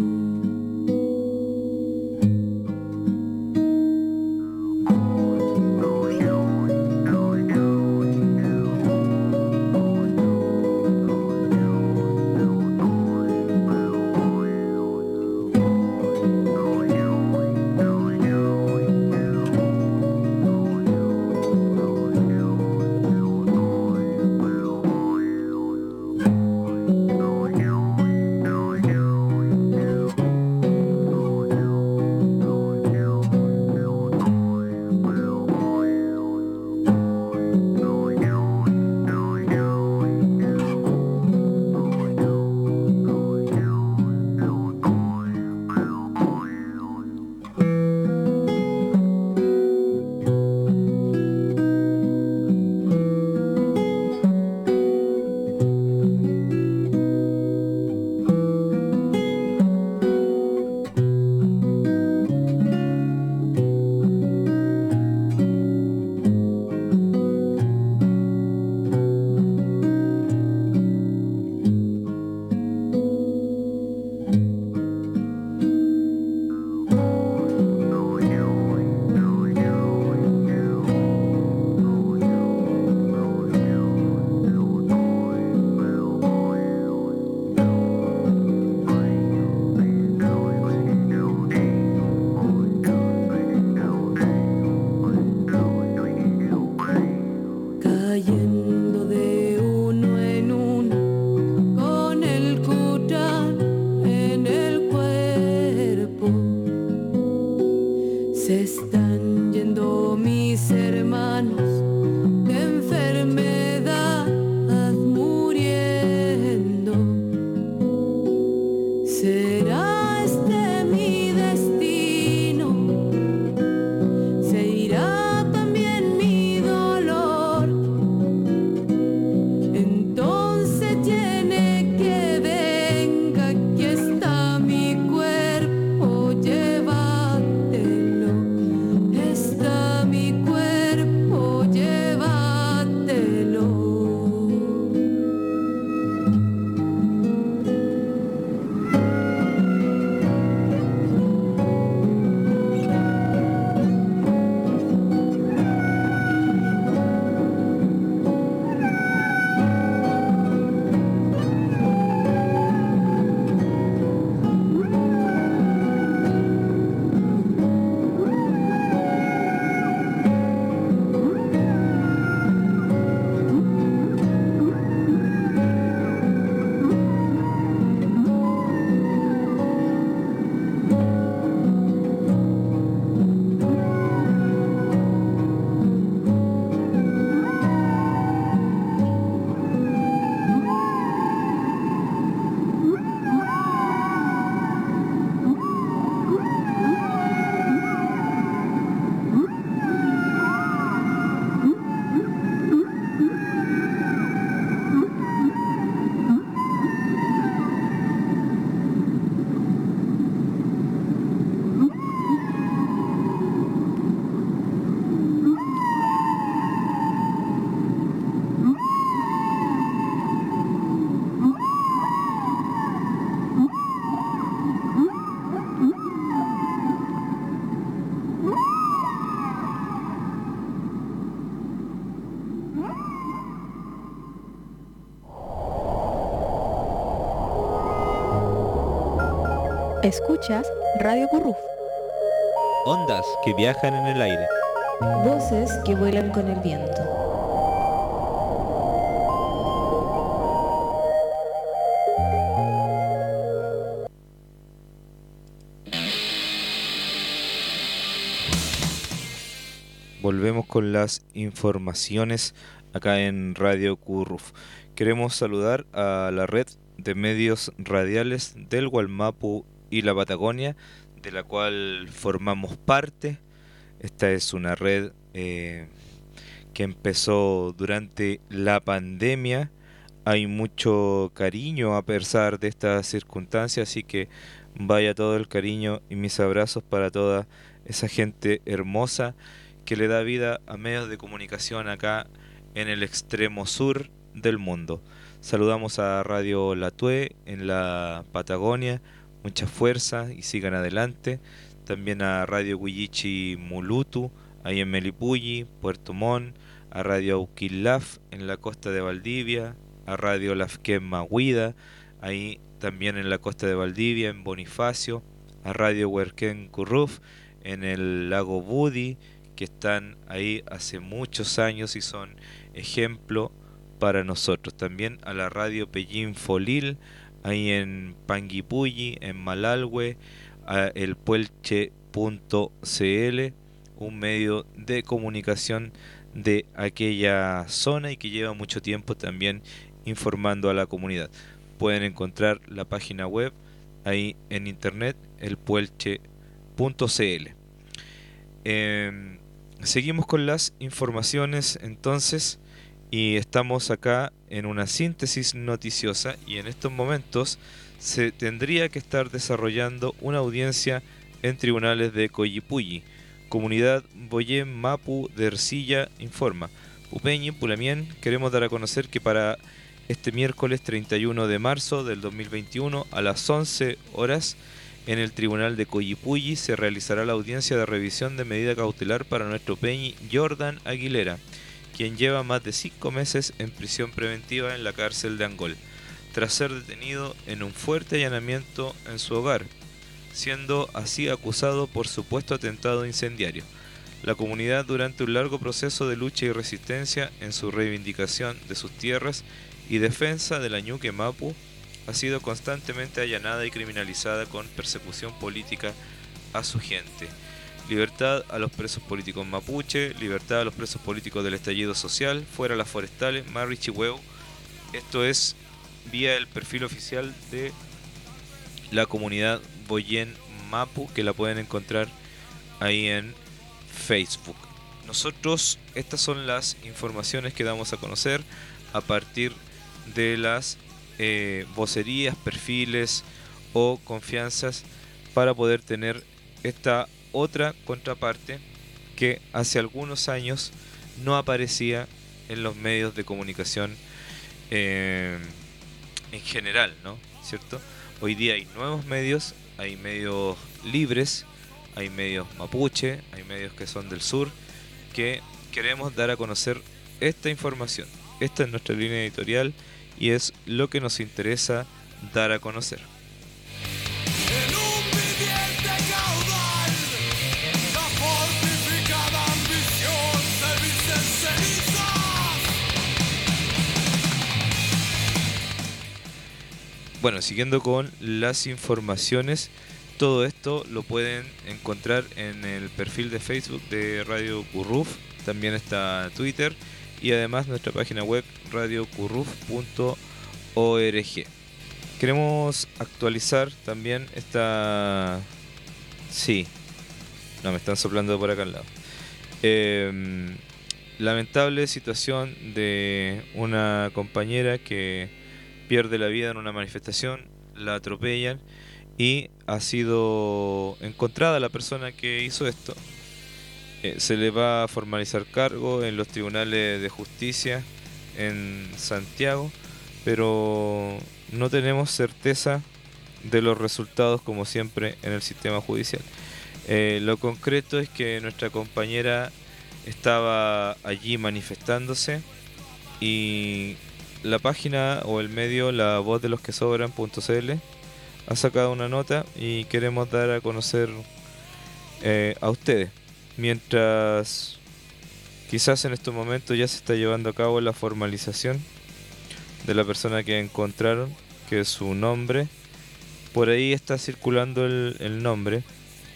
Cayendo de uno en uno, con el Kután en el cuerpo, se están yendo mis hermanos de enfermedad muriendo. ¿Será este mi destino? ¿Se irá también mi dolor? Entonces tiene que venga, aquí está mi cuerpo, llévatelo. Está mi cuerpo, llévatelo. Escuchas Radio Curruf. Ondas que viajan en el aire. Voces que vuelan con el viento. volvemos con las informaciones acá en Radio Curruf. Queremos saludar a la red de medios radiales del Gualmapu y la Patagonia, de la cual formamos parte. Esta es una red eh, que empezó durante la pandemia. Hay mucho cariño a pesar de estas circunstancias, así que vaya todo el cariño y mis abrazos para toda esa gente hermosa que le da vida a medios de comunicación acá en el extremo sur del mundo. Saludamos a Radio Latue en la Patagonia, mucha fuerza y sigan adelante. También a Radio Huillichi Mulutu, ahí en Melipulli, Puerto Montt, a Radio Auquilaf en la costa de Valdivia, a Radio Lafquén Mahuida, ahí también en la costa de Valdivia, en Bonifacio, a Radio Huerquén Curruf, en el lago Budi, que están ahí hace muchos años y son ejemplo para nosotros. También a la Radio Pellín Folil, ahí en Panguipulli, en Malalhue, a el puelche punto c l, un medio de comunicación de aquella zona y que lleva mucho tiempo también informando a la comunidad. Pueden encontrar la página web ahí en internet, el puelche punto c l. Eh, seguimos con las informaciones entonces, y estamos acá en una síntesis noticiosa, y en estos momentos se tendría que estar desarrollando una audiencia en tribunales de Collipulli. Comunidad Boyén Mapu de Ercilla informa. Upeñi, Pulamien, queremos dar a conocer que para este miércoles treinta y uno de marzo del dos mil veintiuno a las once horas en el tribunal de Collipulli se realizará la audiencia de revisión de medida cautelar para nuestro Peñi Jordan Aguilera, quien lleva más de cinco meses en prisión preventiva en la cárcel de Angol, tras ser detenido en un fuerte allanamiento en su hogar, siendo así acusado por supuesto atentado incendiario. La comunidad, durante un largo proceso de lucha y resistencia en su reivindicación de sus tierras y defensa de la Ñuque Mapu, ha sido constantemente allanada y criminalizada con persecución política a su gente. Libertad a los presos políticos mapuche, libertad a los presos políticos del estallido social, fuera las forestales, Marri Chihueu. Esto es vía el perfil oficial de la comunidad Boyén Mapu, que la pueden encontrar ahí en Facebook. Nosotros, estas son las informaciones que damos a conocer a partir de las eh, vocerías, perfiles o confianzas, para poder tener esta otra contraparte que hace algunos años no aparecía en los medios de comunicación eh, en general, ¿no? ¿Cierto? Hoy día hay nuevos medios, hay medios libres, hay medios mapuche, hay medios que son del sur, que queremos dar a conocer esta información. Esta es nuestra línea editorial y es lo que nos interesa dar a conocer. Bueno, siguiendo con las informaciones, todo esto lo pueden encontrar en el perfil de Facebook de Radio Curruf, también está Twitter y además nuestra página web radio curruf punto org. Queremos actualizar también esta... Sí, no, me están soplando por acá al lado. Eh, lamentable situación de una compañera que pierde la vida en una manifestación, la atropellan y ha sido encontrada la persona que hizo esto. Eh, se le va a formalizar cargo en los tribunales de justicia en Santiago, pero no tenemos certeza de los resultados, como siempre en el sistema judicial. Eh, lo concreto es que nuestra compañera estaba allí manifestándose y la página o el medio La Voz de los que Sobran punto c l ha sacado una nota y queremos dar a conocer eh, a ustedes. Mientras quizás en estos momentos ya se está llevando a cabo la formalización de la persona que encontraron, que es su nombre. Por ahí está circulando el, el nombre.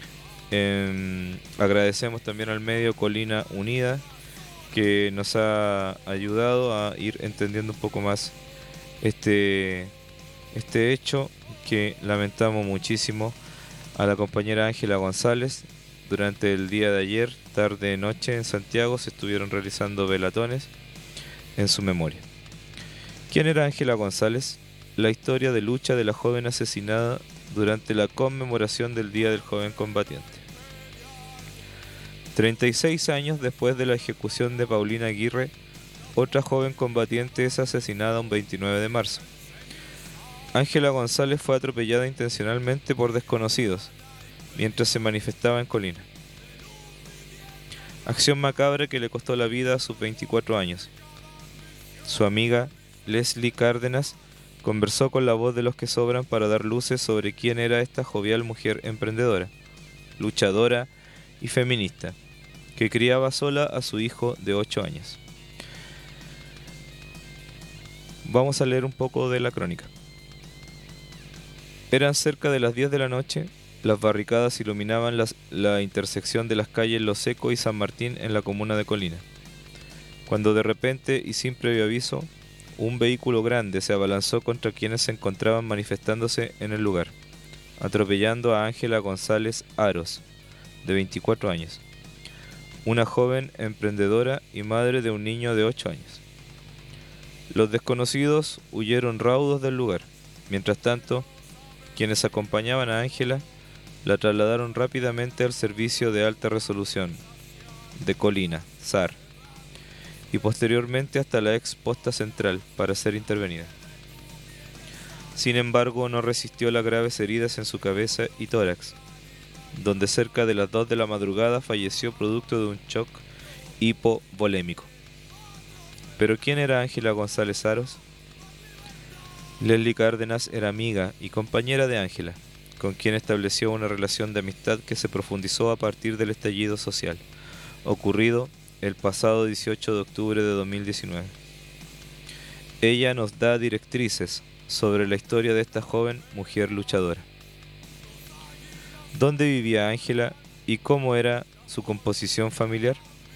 Eh, agradecemos también al medio Colina Unida, que nos ha ayudado a ir entendiendo un poco más este, este hecho, que lamentamos muchísimo. A la compañera Ángela González, durante el día de ayer, tarde noche en Santiago, se estuvieron realizando velatones en su memoria. ¿Quién era Ángela González? La historia de lucha de la joven asesinada durante la conmemoración del Día del Joven Combatiente. treinta y seis años después de la ejecución de Paulina Aguirre, otra joven combatiente es asesinada un veintinueve de marzo. Ángela González fue atropellada intencionalmente por desconocidos mientras se manifestaba en Colina. Acción macabra que le costó la vida a sus veinticuatro años. Su amiga Leslie Cárdenas conversó con la voz de los que sobran para dar luces sobre quién era esta jovial mujer emprendedora, luchadora y feminista, que criaba sola a su hijo de ocho años. Vamos a leer un poco de la crónica. Eran cerca de las diez de la noche, las barricadas iluminaban las, la intersección de las calles Lo Seco y San Martín en la comuna de Colina, cuando de repente y sin previo aviso, un vehículo grande se abalanzó contra quienes se encontraban manifestándose en el lugar, atropellando a Ángela González Aros, de veinticuatro años, una joven emprendedora y madre de un niño de ocho años. Los desconocidos huyeron raudos del lugar. Mientras tanto, quienes acompañaban a Ángela la trasladaron rápidamente al servicio de alta resolución de Colina, S A R, y posteriormente hasta la ex posta central para ser intervenida. Sin embargo, no resistió las graves heridas en su cabeza y tórax, donde cerca de las dos de la madrugada falleció producto de un shock hipovolémico. ¿Pero quién era Ángela González Aros? Leslie Cárdenas era amiga y compañera de Ángela, con quien estableció una relación de amistad que se profundizó a partir del estallido social, ocurrido el pasado dieciocho de octubre de dos mil diecinueve. Ella nos da directrices sobre la historia de esta joven mujer luchadora. ¿Dónde vivía Ángela y cómo era su composición familiar?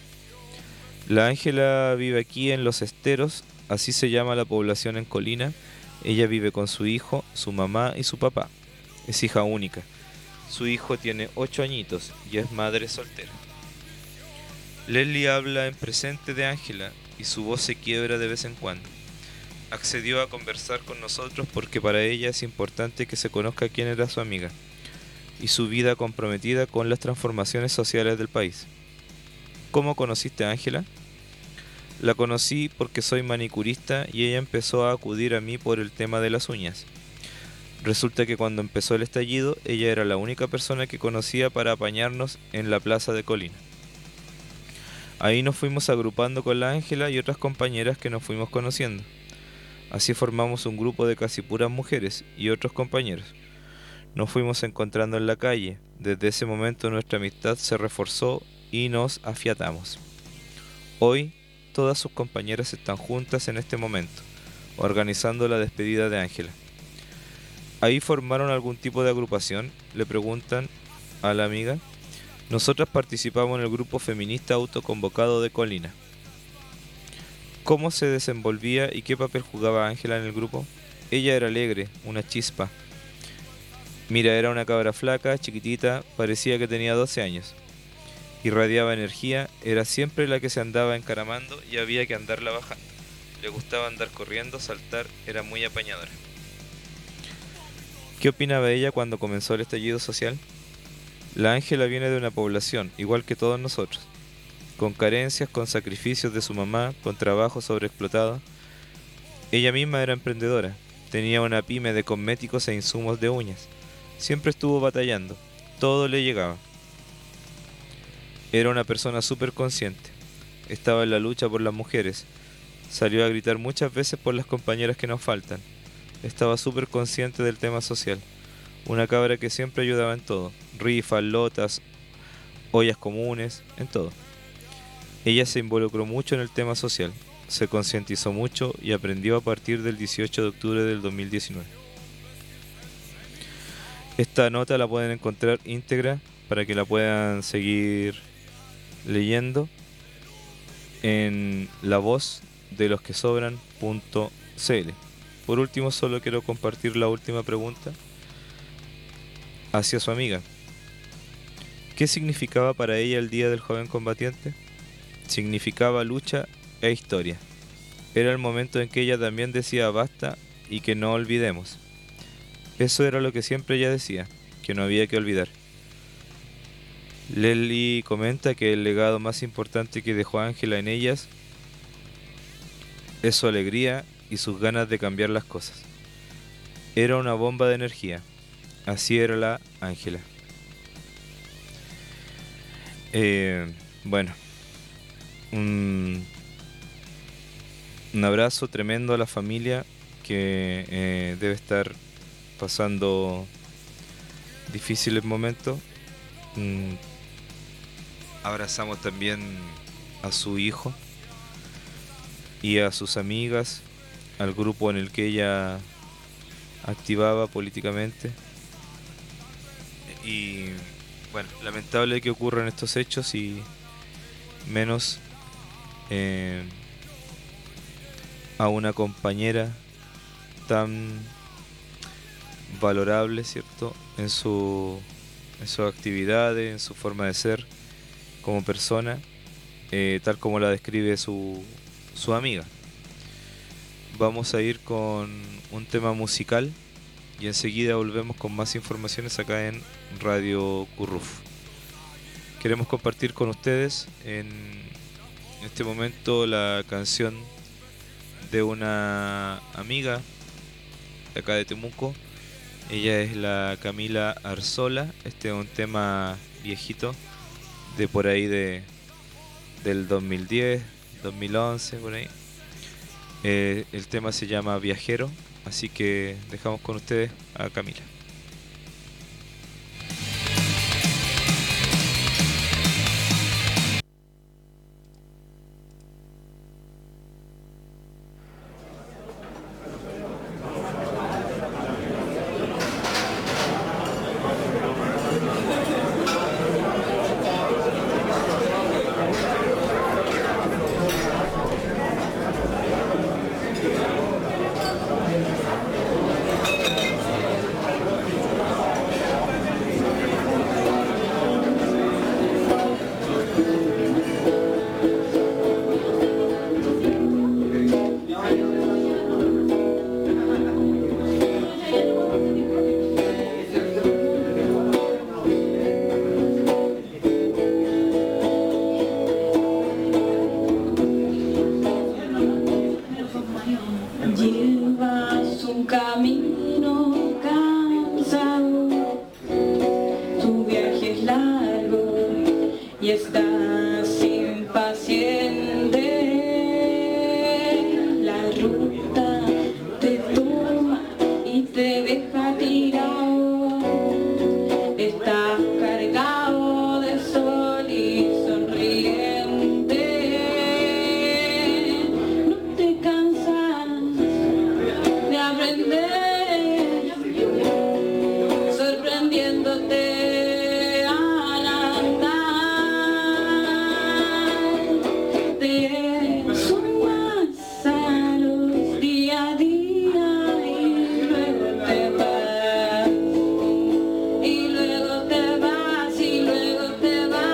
La Ángela vive aquí en Los Esteros, así se llama la población en Colina. Ella vive con su hijo, su mamá y su papá. Es hija única. Su hijo tiene ocho añitos y es madre soltera. Leslie habla en presente de Ángela y su voz se quiebra de vez en cuando. Accedió a conversar con nosotros porque para ella es importante que se conozca quién era su amiga y su vida comprometida con las transformaciones sociales del país. ¿Cómo conociste a Ángela? La conocí porque soy manicurista y ella empezó a acudir a mí por el tema de las uñas. Resulta que cuando empezó el estallido, ella era la única persona que conocía para apañarnos en la plaza de Colina. Ahí nos fuimos agrupando con la Ángela y otras compañeras que nos fuimos conociendo. Así formamos un grupo de casi puras mujeres y otros compañeros. Nos fuimos encontrando en la calle. Desde ese momento nuestra amistad se reforzó y nos afiatamos. Hoy, todas sus compañeras están juntas en este momento, organizando la despedida de Ángela. ¿Ahí formaron algún tipo de agrupación?, le preguntan a la amiga. Nosotras participamos en el grupo feminista autoconvocado de Colina. ¿Cómo se desenvolvía y qué papel jugaba Ángela en el grupo? Ella era alegre, una chispa. Mira, era una cabra flaca, chiquitita, parecía que tenía doce años. Irradiaba energía, era siempre la que se andaba encaramando y había que andarla bajando. Le gustaba andar corriendo, saltar, era muy apañadora. ¿Qué opinaba ella cuando comenzó el estallido social? La Ángela viene de una población, igual que todos nosotros, con carencias, con sacrificios de su mamá, con trabajo sobreexplotado. Ella misma era emprendedora, tenía una pyme de cosméticos e insumos de uñas. Siempre estuvo batallando, todo le llegaba. Era una persona súper consciente, estaba en la lucha por las mujeres, salió a gritar muchas veces por las compañeras que nos faltan, estaba súper consciente del tema social, una cabra que siempre ayudaba en todo, rifas, lotas, ollas comunes, en todo. Ella se involucró mucho en el tema social, se concientizó mucho y aprendió a partir del dieciocho de octubre del dos mil diecinueve. Esta nota la pueden encontrar íntegra para que la puedan seguir leyendo en la voz de los que sobran punto c l. Por último, solo quiero compartir la última pregunta hacia su amiga. ¿Qué significaba para ella el Día del Joven Combatiente? Significaba lucha e historia. Era el momento en que ella también decía basta y que no olvidemos. Eso era lo que siempre ella decía, que no había que olvidar. Leslie comenta que el legado más importante que dejó Ángela en ellas es su alegría y sus ganas de cambiar las cosas. Era una bomba de energía. Así era la Ángela. Eh, bueno, un, un abrazo tremendo a la familia que eh, debe estar pasando difíciles momentos. Mm, abrazamos también a su hijo y a sus amigas, al grupo en el que ella activaba políticamente. Y bueno, lamentable que ocurran estos hechos y menos eh, a una compañera tan valorable, ¿cierto? En su en sus actividades, en su forma de ser como persona, eh, tal como la describe su, su amiga. Vamos a ir con un tema musical y enseguida volvemos con más informaciones acá en Radio Curruf. Queremos compartir con ustedes en este momento la canción de una amiga de acá de Temuco. Ella es la Camila Arzola. Este es un tema viejito de por ahí de del dos mil diez, dos mil once, por ahí. Eh, el tema se llama Viajero, así que dejamos con ustedes a Camila. Llevas un camino cansado, tu viaje es largo y estás impaciente. La ruta te toma y te deja tirado. Estás cargado de sol y sonriente. No te cansas de aprender, sorprendiéndote al andar. Te sumas a los día a día y luego te vas, y luego te vas, y luego te vas.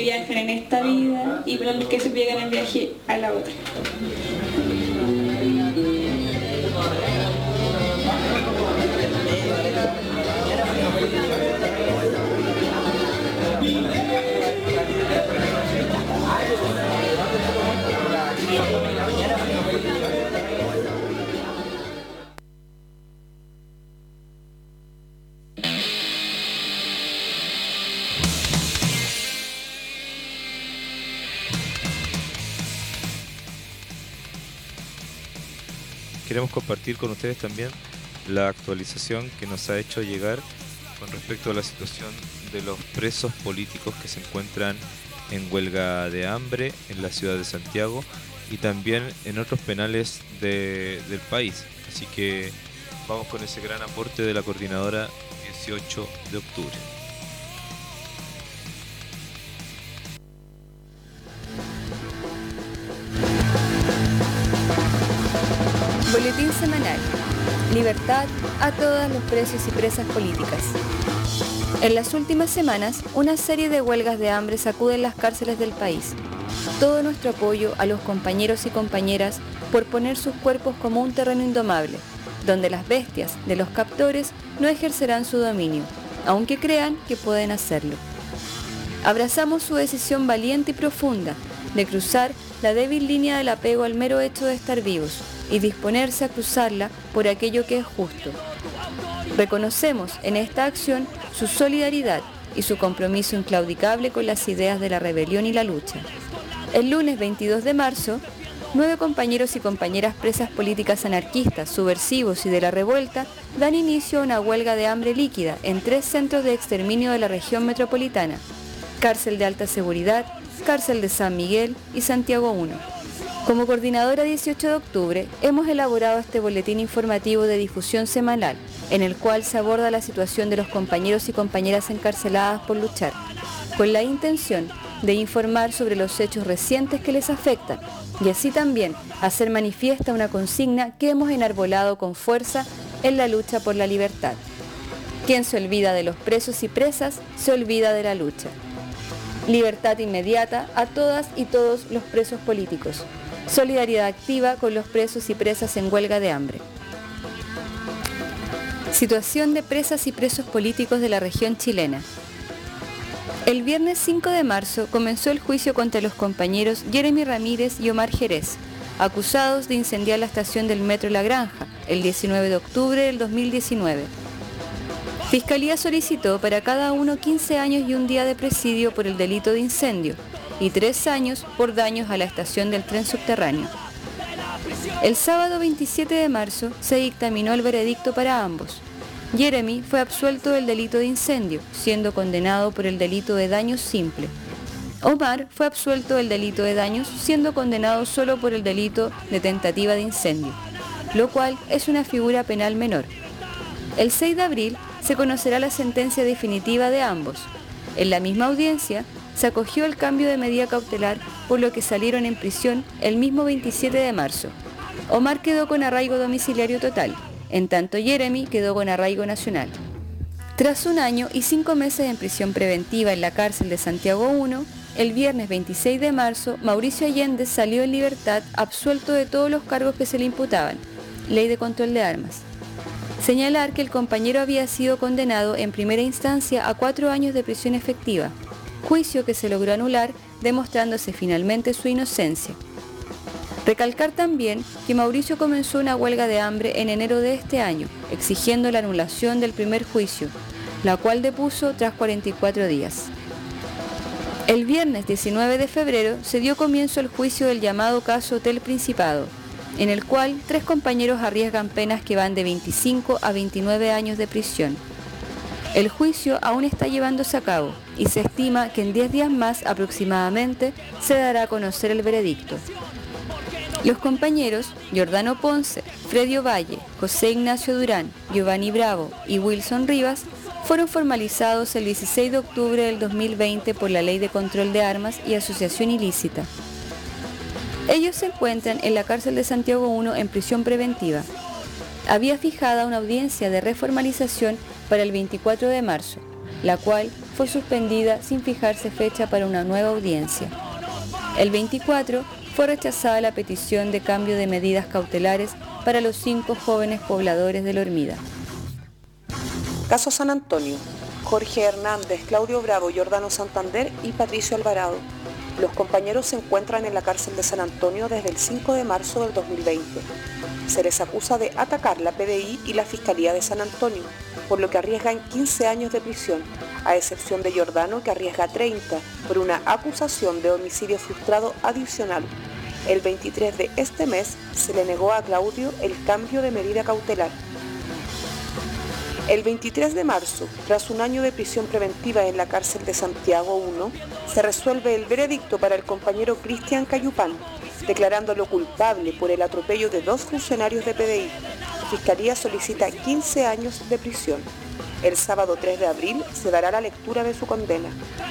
viajan en esta vida y para los que se pegan el viaje a la otra. Queremos compartir con ustedes también la actualización que nos ha hecho llegar con respecto a la situación de los presos políticos que se encuentran en huelga de hambre en la ciudad de Santiago y también en otros penales de, del país. Así que vamos con ese gran aporte de la coordinadora dieciocho de octubre. Boletín semanal. Libertad a todos los presos y presas políticas. En las últimas semanas, una serie de huelgas de hambre sacuden las cárceles del país. Todo nuestro apoyo a los compañeros y compañeras por poner sus cuerpos como un terreno indomable, donde las bestias de los captores no ejercerán su dominio, aunque crean que pueden hacerlo. Abrazamos su decisión valiente y profunda de cruzar la débil línea del apego al mero hecho de estar vivos y disponerse a cruzarla por aquello que es justo. Reconocemos en esta acción su solidaridad y su compromiso inclaudicable con las ideas de la rebelión y la lucha. El lunes veintidós de marzo, nueve compañeros y compañeras presas políticas anarquistas, subversivos y de la revuelta dan inicio a una huelga de hambre líquida en tres centros de exterminio de la región metropolitana: Cárcel de Alta Seguridad, Cárcel de San Miguel y Santiago uno. Como coordinadora dieciocho de octubre, hemos elaborado este boletín informativo de difusión semanal, en el cual se aborda la situación de los compañeros y compañeras encarceladas por luchar, con la intención de informar sobre los hechos recientes que les afectan, y así también hacer manifiesta una consigna que hemos enarbolado con fuerza en la lucha por la libertad. Quien se olvida de los presos y presas, se olvida de la lucha. Libertad inmediata a todas y todos los presos políticos. Solidaridad activa con los presos y presas en huelga de hambre. Situación de presas y presos políticos de la región chilena. El viernes cinco de marzo comenzó el juicio contra los compañeros Jeremy Ramírez y Omar Jerez, acusados de incendiar la estación del Metro La Granja el diecinueve de octubre del dos mil diecinueve. Fiscalía solicitó para cada uno quince años y un día de presidio por el delito de incendio y tres años por daños a la estación del tren subterráneo. El sábado veintisiete de marzo se dictaminó el veredicto para ambos. Jeremy fue absuelto del delito de incendio, siendo condenado por el delito de daño simple. Omar fue absuelto del delito de daños, siendo condenado solo por el delito de tentativa de incendio, lo cual es una figura penal menor. El seis de abril se conocerá la sentencia definitiva de ambos. En la misma audiencia, se acogió el cambio de medida cautelar, por lo que salieron en prisión el mismo veintisiete de marzo. Omar quedó con arraigo domiciliario total, en tanto Jeremy quedó con arraigo nacional. Tras un año y cinco meses en prisión preventiva en la cárcel de Santiago uno, el viernes veintiséis de marzo, Mauricio Allende salió en libertad, absuelto de todos los cargos que se le imputaban, ley de control de armas. Señalar que el compañero había sido condenado en primera instancia a cuatro años de prisión efectiva, juicio que se logró anular, demostrándose finalmente su inocencia. Recalcar también que Mauricio comenzó una huelga de hambre en enero de este año, exigiendo la anulación del primer juicio, la cual depuso tras cuarenta y cuatro días. El viernes diecinueve de febrero se dio comienzo al juicio del llamado caso Hotel Principado, en el cual tres compañeros arriesgan penas que van de veinticinco a veintinueve años de prisión. El juicio aún está llevándose a cabo y se estima que en diez días más aproximadamente se dará a conocer el veredicto. Los compañeros Giordano Ponce, Freddy Ovalle, José Ignacio Durán, Giovanni Bravo y Wilson Rivas fueron formalizados el dieciséis de octubre del dos mil veinte por la Ley de Control de Armas y Asociación Ilícita. Ellos se encuentran en la cárcel de Santiago uno en prisión preventiva. Había fijada una audiencia de reformalización para el veinticuatro de marzo, la cual fue suspendida sin fijarse fecha para una nueva audiencia. El veinticuatro fue rechazada la petición de cambio de medidas cautelares para los cinco jóvenes pobladores de La Hormida. Caso San Antonio. Jorge Hernández, Claudio Bravo, Giordano Santander y Patricio Alvarado. Los compañeros se encuentran en la cárcel de San Antonio desde el cinco de marzo del dos mil veinte. Se les acusa de atacar la P D I y la Fiscalía de San Antonio, por lo que arriesgan quince años de prisión, a excepción de Giordano, que arriesga treinta por una acusación de homicidio frustrado adicional. El veintitrés de este mes se le negó a Claudio el cambio de medida cautelar. El veintitrés de marzo, tras un año de prisión preventiva en la cárcel de Santiago uno, se resuelve el veredicto para el compañero Cristian Cayupán, declarándolo culpable por el atropello de dos funcionarios de P D I. La Fiscalía solicita quince años de prisión. El sábado tres de abril se dará la lectura de su condena.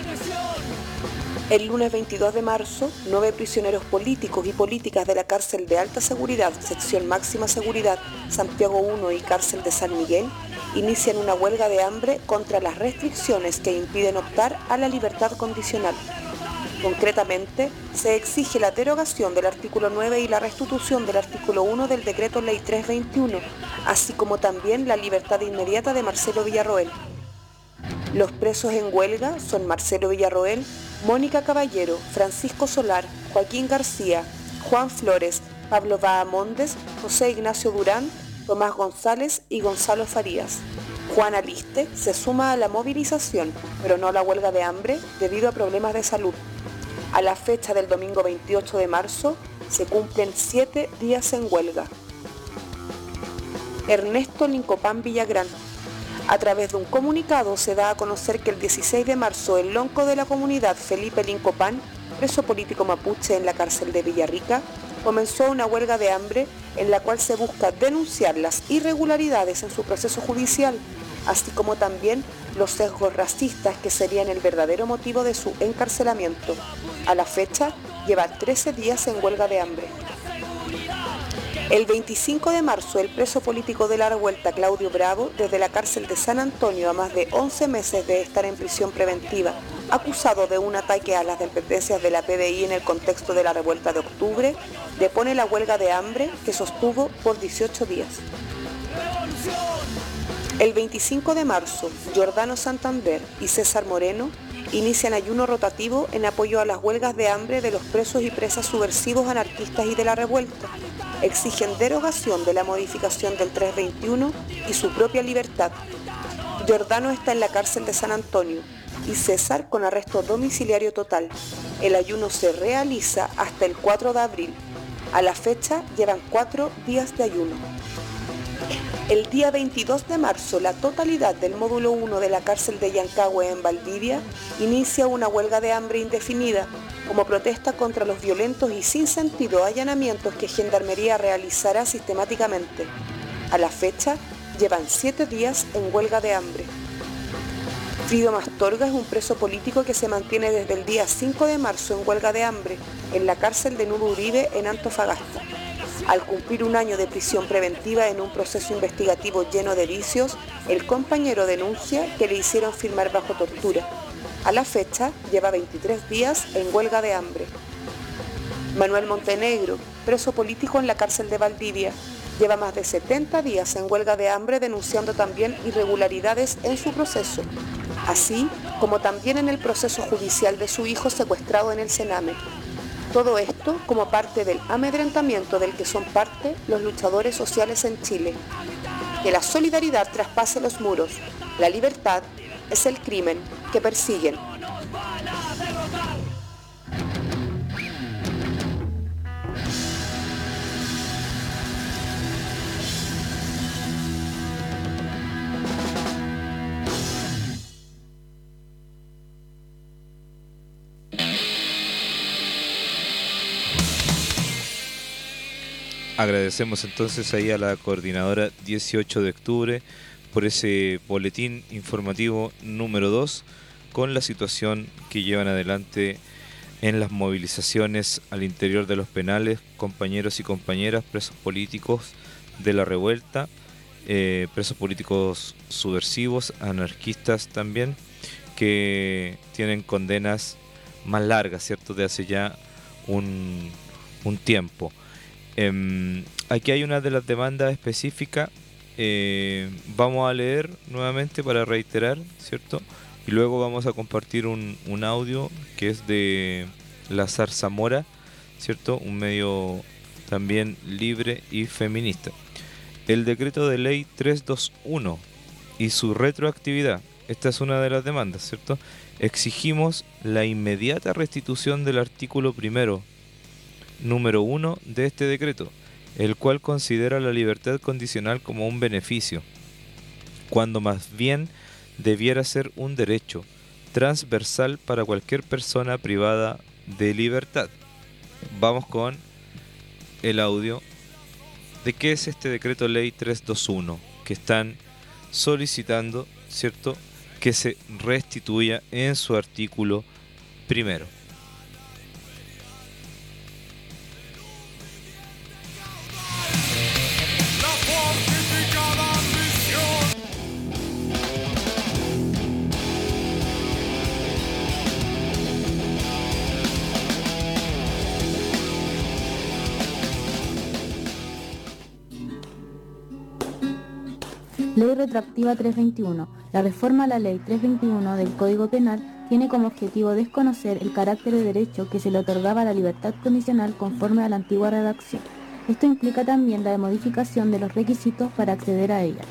El lunes veintidós de marzo, nueve prisioneros políticos y políticas de la cárcel de alta seguridad, sección máxima seguridad, Santiago uno y cárcel de San Miguel, inician una huelga de hambre contra las restricciones que impiden optar a la libertad condicional. Concretamente, se exige la derogación del artículo nueve y la restitución del artículo uno del decreto ley trescientos veintiuno, así como también la libertad inmediata de Marcelo Villarroel. Los presos en huelga son Marcelo Villarroel, Mónica Caballero, Francisco Solar, Joaquín García, Juan Flores, Pablo Bahamondes, José Ignacio Durán, Tomás González y Gonzalo Farías. Juan Aliste se suma a la movilización, pero no a la huelga de hambre debido a problemas de salud. A la fecha del domingo veintiocho de marzo se cumplen siete días en huelga. Ernesto Lincopán Villagrán. A través de un comunicado se da a conocer que el dieciséis de marzo el lonco de la comunidad Felipe Lincopán, preso político mapuche en la cárcel de Villarrica, comenzó una huelga de hambre en la cual se busca denunciar las irregularidades en su proceso judicial, así como también los sesgos racistas que serían el verdadero motivo de su encarcelamiento. A la fecha, lleva trece días en huelga de hambre. El veinticinco de marzo, el preso político de la revuelta Claudio Bravo, desde la cárcel de San Antonio a más de once meses de estar en prisión preventiva, acusado de un ataque a las dependencias de la P D I en el contexto de la revuelta de octubre, depone la huelga de hambre que sostuvo por dieciocho días. El veinticinco de marzo, Giordano Santander y César Moreno inician ayuno rotativo en apoyo a las huelgas de hambre de los presos y presas subversivos anarquistas y de la revuelta. Exigen derogación de la modificación del trescientos veintiuno y su propia libertad. Giordano está en la cárcel de San Antonio y César con arresto domiciliario total. El ayuno se realiza hasta el cuatro de abril. A la fecha llevan cuatro días de ayuno. El día veintidós de marzo, la totalidad del módulo uno de la cárcel de Yancahue en Valdivia inicia una huelga de hambre indefinida como protesta contra los violentos y sin sentido allanamientos que Gendarmería realizará sistemáticamente. A la fecha, llevan siete días en huelga de hambre. Frido Mastorga es un preso político que se mantiene desde el día cinco de marzo en huelga de hambre en la cárcel de Nudo Uribe en Antofagasta. Al cumplir un año de prisión preventiva en un proceso investigativo lleno de vicios, el compañero denuncia que le hicieron firmar bajo tortura. A la fecha, lleva veintitrés días en huelga de hambre. Manuel Montenegro, preso político en la cárcel de Valdivia, lleva más de setenta días en huelga de hambre denunciando también irregularidades en su proceso, así como también en el proceso judicial de su hijo secuestrado en el Sename. Todo esto como parte del amedrentamiento del que son parte los luchadores sociales en Chile. Que la solidaridad traspase los muros. La libertad es el crimen que persiguen. Agradecemos entonces ahí a la coordinadora dieciocho de octubre por ese boletín informativo número dos con la situación que llevan adelante en las movilizaciones al interior de los penales, compañeros y compañeras, presos políticos de la revuelta, eh, presos políticos subversivos, anarquistas también, que tienen condenas más largas, ¿cierto? De hace ya un, un tiempo. Eh, aquí hay una de las demandas específicas. Eh, vamos a leer nuevamente para reiterar, ¿cierto? Y luego vamos a compartir un, un audio que es de la Zarzamora, ¿cierto? Un medio también libre y feminista. El decreto de ley trescientos veintiuno y su retroactividad. Esta es una de las demandas, ¿cierto? Exigimos la inmediata restitución del artículo primero, número uno de este decreto, el cual considera la libertad condicional como un beneficio, cuando más bien debiera ser un derecho transversal para cualquier persona privada de libertad. Vamos con el audio de qué es este decreto ley trescientos veintiuno que están solicitando, ¿cierto?, que se restituya en su artículo primero. Ley retroactiva trescientos veintiuno. La reforma a la Ley trescientos veintiuno del Código Penal tiene como objetivo desconocer el carácter de derecho que se le otorgaba a la libertad condicional conforme a la antigua redacción. Esto implica también la modificación de los requisitos para acceder a ella.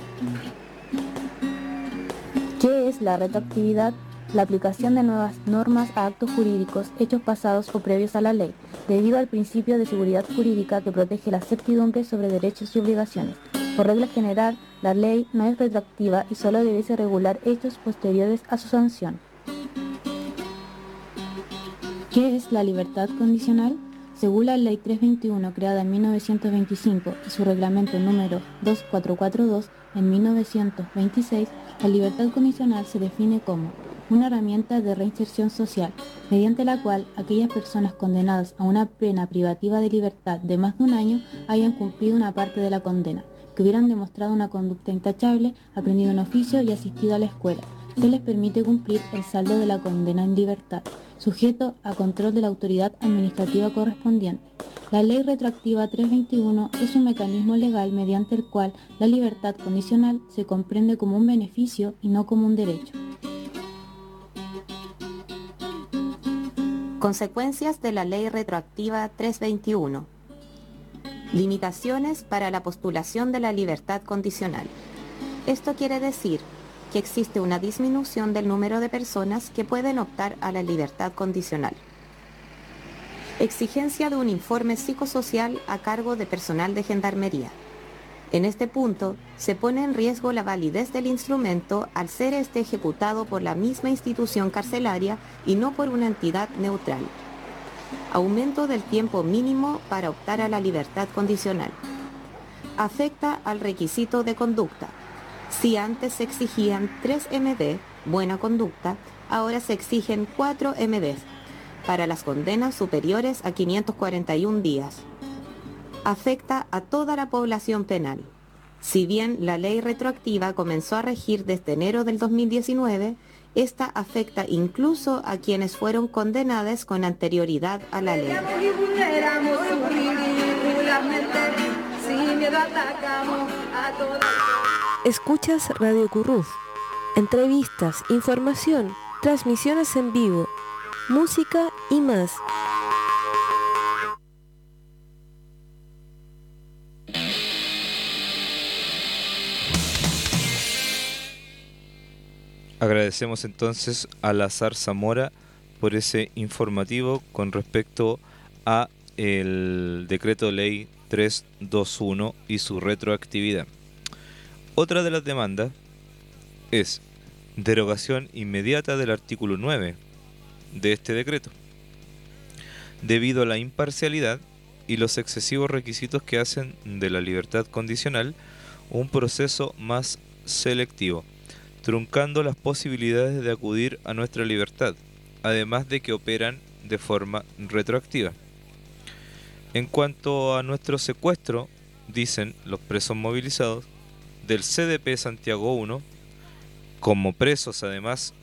¿Qué es la retroactividad? La aplicación de nuevas normas a actos jurídicos hechos pasados o previos a la ley, debido al principio de seguridad jurídica que protege la certidumbre sobre derechos y obligaciones. Por regla general, la ley no es retroactiva y solo debiese regular hechos posteriores a su sanción. ¿Qué es la libertad condicional? Según la Ley trescientos veintiuno, creada en mil novecientos veinticinco, y su reglamento número dos mil cuatrocientos cuarenta y dos en mil novecientos veintiséis, la libertad condicional se define como una herramienta de reinserción social, mediante la cual aquellas personas condenadas a una pena privativa de libertad de más de un año hayan cumplido una parte de la condena, que hubieran demostrado una conducta intachable, aprendido un oficio y asistido a la escuela, que les permite cumplir el saldo de la condena en libertad, sujeto a control de la autoridad administrativa correspondiente. La Ley retroactiva trescientos veintiuno es un mecanismo legal mediante el cual la libertad condicional se comprende como un beneficio y no como un derecho. Consecuencias de la Ley retroactiva trescientos veintiuno. Limitaciones para la postulación de la libertad condicional. Esto quiere decir que existe una disminución del número de personas que pueden optar a la libertad condicional. Exigencia de un informe psicosocial a cargo de personal de gendarmería. En este punto, se pone en riesgo la validez del instrumento al ser este ejecutado por la misma institución carcelaria y no por una entidad neutral. Aumento del tiempo mínimo para optar a la libertad condicional. Afecta al requisito de conducta. Si antes se exigían tres eme de, buena conducta, ahora se exigen cuatro eme de, para las condenas superiores a quinientos cuarenta y un días. Afecta a toda la población penal. Si bien la ley retroactiva comenzó a regir desde enero del dos mil diecinueve, esta afecta incluso a quienes fueron condenadas con anterioridad a la ley. Escuchas Radio Curruf. Entrevistas, información, transmisiones en vivo, música y más. Agradecemos entonces a la Zarzamora por ese informativo con respecto a el decreto ley trescientos veintiuno y su retroactividad. Otra de las demandas es derogación inmediata del artículo nueve de este decreto, debido a la imparcialidad y los excesivos requisitos que hacen de la libertad condicional un proceso más selectivo, truncando las posibilidades de acudir a nuestra libertad, además de que operan de forma retroactiva. En cuanto a nuestro secuestro, dicen los presos movilizados del ce de pe Santiago uno, como presos además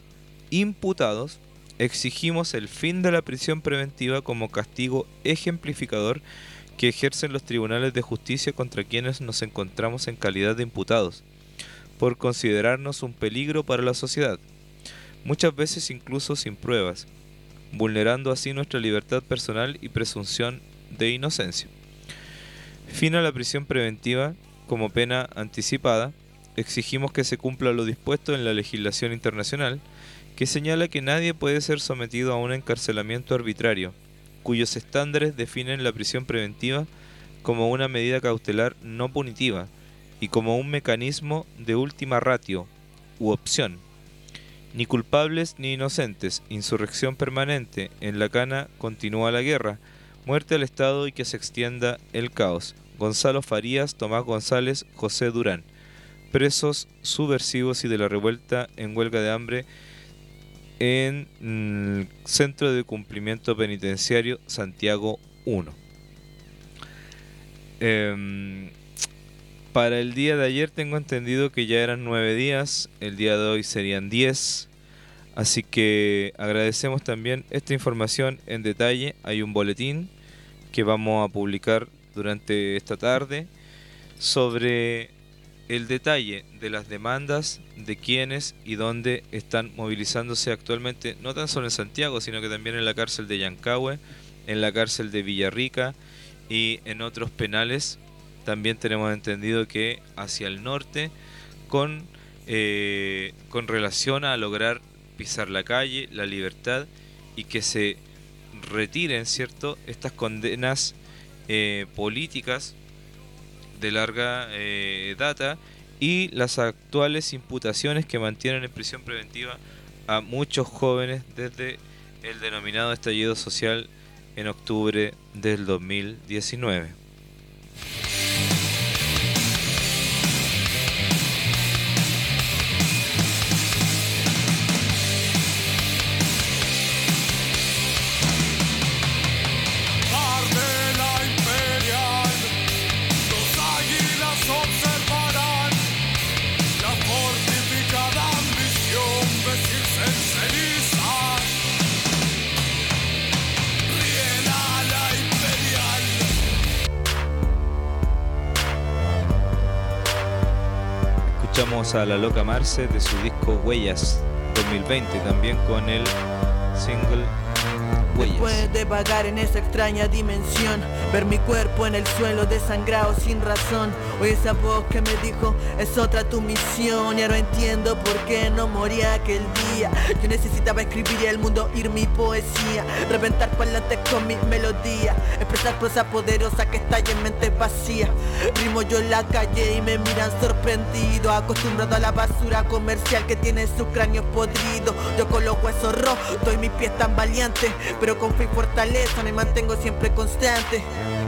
imputados, exigimos el fin de la prisión preventiva como castigo ejemplificador que ejercen los tribunales de justicia contra quienes nos encontramos en calidad de imputados, por considerarnos un peligro para la sociedad, muchas veces incluso sin pruebas, vulnerando así nuestra libertad personal y presunción de inocencia. Fin a la prisión preventiva como pena anticipada. Exigimos que se cumpla lo dispuesto en la legislación internacional, que señala que nadie puede ser sometido a un encarcelamiento arbitrario, cuyos estándares definen la prisión preventiva como una medida cautelar no punitiva y como un mecanismo de última ratio u opción. Ni culpables ni inocentes, insurrección permanente, en la cana continúa la guerra, muerte al Estado y que se extienda el caos. Gonzalo Farías, Tomás González, José Durán. Presos subversivos y de la revuelta en huelga de hambre en el Centro de Cumplimiento Penitenciario Santiago uno. Eh, para el día de ayer tengo entendido que ya eran nueve días, el día de hoy serían diez, así que agradecemos también esta información en detalle. Hay un boletín que vamos a publicar durante esta tarde sobre el detalle de las demandas de quienes y dónde están movilizándose actualmente, no tan solo en Santiago, sino que también en la cárcel de Yancahue, en la cárcel de Villarrica y en otros penales. También tenemos entendido que hacia el norte, con, eh, con relación a lograr pisar la calle, la libertad y que se retiren, ¿cierto?, estas condenas eh, políticas de larga eh, data y las actuales imputaciones que mantienen en prisión preventiva a muchos jóvenes desde el denominado estallido social en octubre del dos mil diecinueve. Escuchamos a La Loca Marce de su disco Huellas dos mil veinte, también con el single Huellas. Después de vagar en esa extraña dimensión, ver mi cuerpo en el suelo desangrado sin razón, oí esa voz que me dijo, es otra tu misión. Y ahora entiendo por qué no moría aquel día. Yo necesitaba escribir y al mundo ir mi poesía, reventar parlantes con mi melodía, expresar prosa poderosa que estalla en mente vacía. Rimo yo en la calle y me miran sorprendido, acostumbrado a la basura comercial que tiene sus cráneos podridos. Yo con los huesos rotos y mis pies tan valientes, pero con fe y fortaleza me mantengo siempre constante.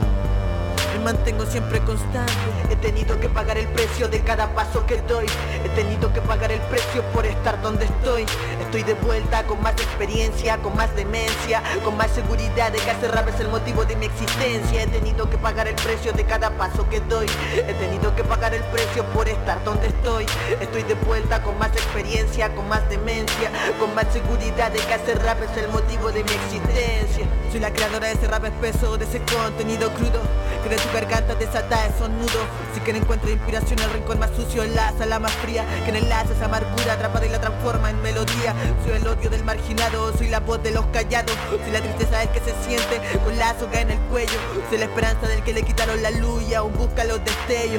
Me mantengo siempre constante. He tenido que pagar el precio de cada paso que doy. He tenido que pagar el precio por estar donde estoy. Estoy de vuelta con más experiencia, con más demencia, con más seguridad de que hacer rap es el motivo de mi existencia. He tenido que pagar el precio de cada paso que doy. He tenido que pagar el precio por estar donde estoy. Estoy de vuelta con más experiencia, con más demencia, con más seguridad de que hacer rap es el motivo de mi existencia. Soy la creadora de ese rap espeso, de ese contenido crudo, que de tu garganta desata esos nudos. Si que no encuentro inspiración el rincón más sucio, la sala más fría, que en el lazo esa amargura atrapada y la transforma en melodía. Soy el odio del marginado, soy la voz de los callados, soy la tristeza del que se siente con la soga en el cuello, soy la esperanza del que le quitaron la luz y aún busca los destellos,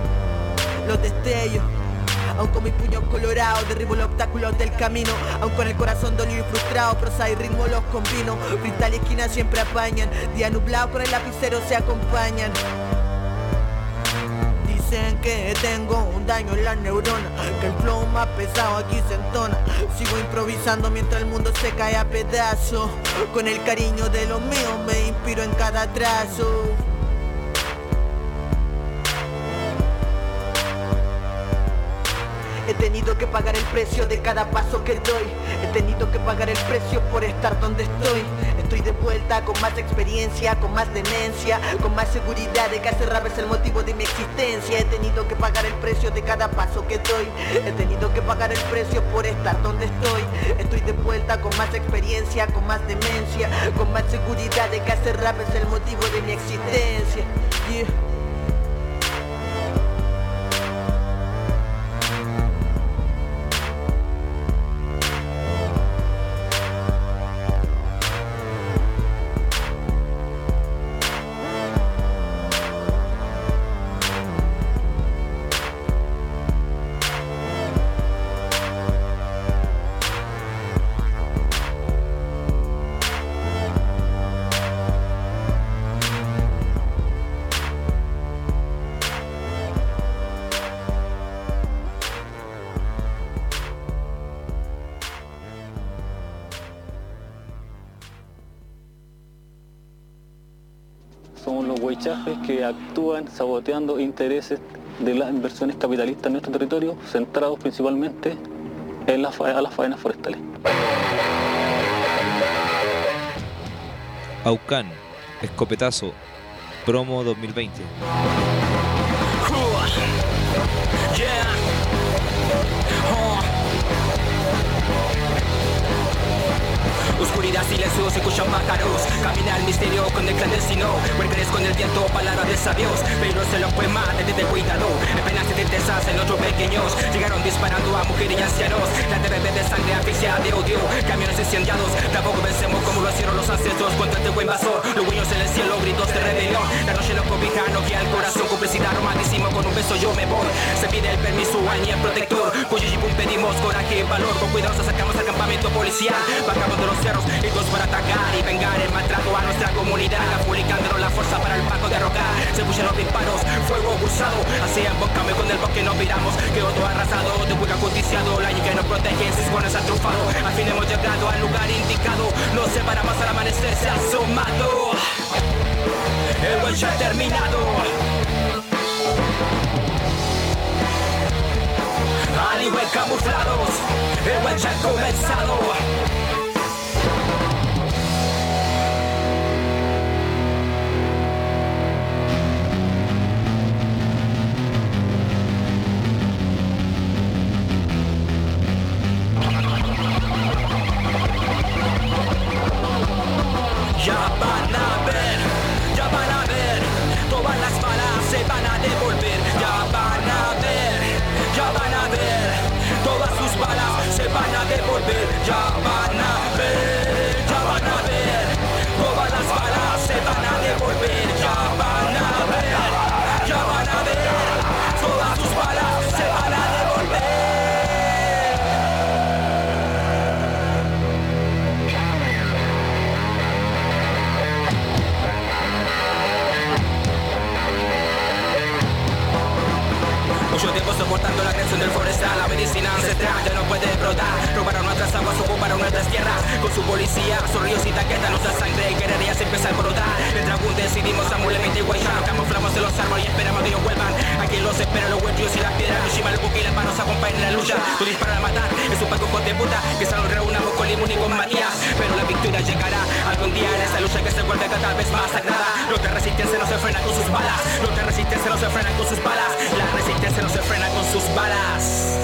los destellos. Aún con mis puños colorados derribo los obstáculos del camino, aún con el corazón dolido y frustrado, prosa y ritmo los combino. Cristal y esquina siempre apañan, día nublado con el lapicero se acompañan. Dicen que tengo un daño en las neuronas, que el flow más pesado aquí se entona. Sigo improvisando mientras el mundo se cae a pedazos, con el cariño de los míos me inspiro en cada trazo. He tenido que pagar el precio de cada paso que doy. He tenido que pagar el precio por estar donde estoy. Estoy Estoy de vuelta con más experiencia, con más demencia, con más seguridad de que hacer rap es el motivo de mi existencia. He tenido que pagar el precio de cada paso que doy. He tenido que pagar el precio por estar donde estoy. Estoy de vuelta con más experiencia, con más demencia, con más seguridad de que hacer rap es el motivo de mi existencia. Yeah. Somos los huaychafes que actúan saboteando intereses de las inversiones capitalistas en nuestro territorio, centrados principalmente en las, a las faenas forestales. Aucán, escopetazo, promo dos mil veinte. Oscuridad, silencio, se escuchan pájaros. Camina el misterio con el clandestino. Huérgenes con el viento, palabras de sabios. Pero se los fue más, desde cuidado. Apenas se tristezas en otros pequeños. Llegaron disparando a mujeres y ancianos. La T V B de sangre, asfixia de odio. Camiones incendiados. Tampoco vencemos como lo hicieron los ancestros contra este buen invasor. Los huellos en el cielo, gritos de rebelión. La noche nos cobija, no guía el corazón. Complicidad, romanticismo, con un beso yo me voy. Se pide el permiso al ni el protector. Cuyijipum pedimos coraje y valor. Con cuidado nos acercamos al campamento policial. Bajamos de los cerros, listos para atacar y vengar el maltrato a nuestra comunidad. Publicándonos la fuerza para el paco derrocar. Se escuchan los disparos, fuego cruzado. Así emboscame con el bosque nos viramos. Que otro arrasado, de cuica justiciado. La que nos protege, sus buenos han triunfado. Al fin hemos llegado al lugar indicado. Nos separamos al amanecer, se ha asomado. El buen ya ha terminado. Al igual camuflados, el buen ya ha comenzado. Ya van a ver, ya van a ver, todas las balas se van a devolver. Ya van a ver, ya van a ver, todas sus balas se van a devolver. Ya van a ver, ya van a ver, todas las balas se van a devolver. Ya van a ver, ya van a ver, todas sus balas se van a devolver. Mucho tiempo soportando la agresión del forestal. La medicina ancestral ya no puede brotar. Robaron nuestras aguas, ocuparon nuestras tierras. Con su policía, sus ríos y taquetas. Nuestra sangre y guerrerías empiezan a brotar. El dragón decidimos amablemente guayar. Camuflamos en los árboles y esperamos que ellos vuelvan. Aquí los esperan los huertos y las piedras. Los el buque y las manos acompañan en la lucha. Tú disparas a matar, es un paco de puta. Que se nos reunamos con Limón y con Matías. Pero la victoria llegará algún día en esa lucha que se vuelve cada vez más sagrada. Los de resistencia no se frenan con sus balas. Los de resistencia no se frenan con sus balas. La resistencia no se frena con sus balas.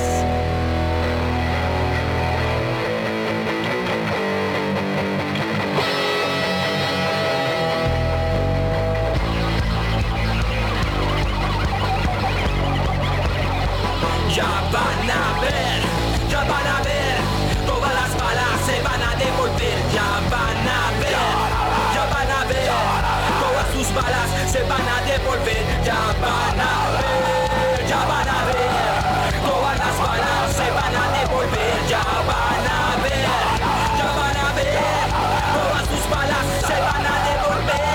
Ya van a ver, ya van a ver, todas las balas se van a devolver. Ya van a ver, ya van a ver, todas sus balas se van a devolver. Ya van a ver, ya van a ver, todas las balas se van a devolver. Ya van a ver, ya van a ver, todas sus balas se van a devolver.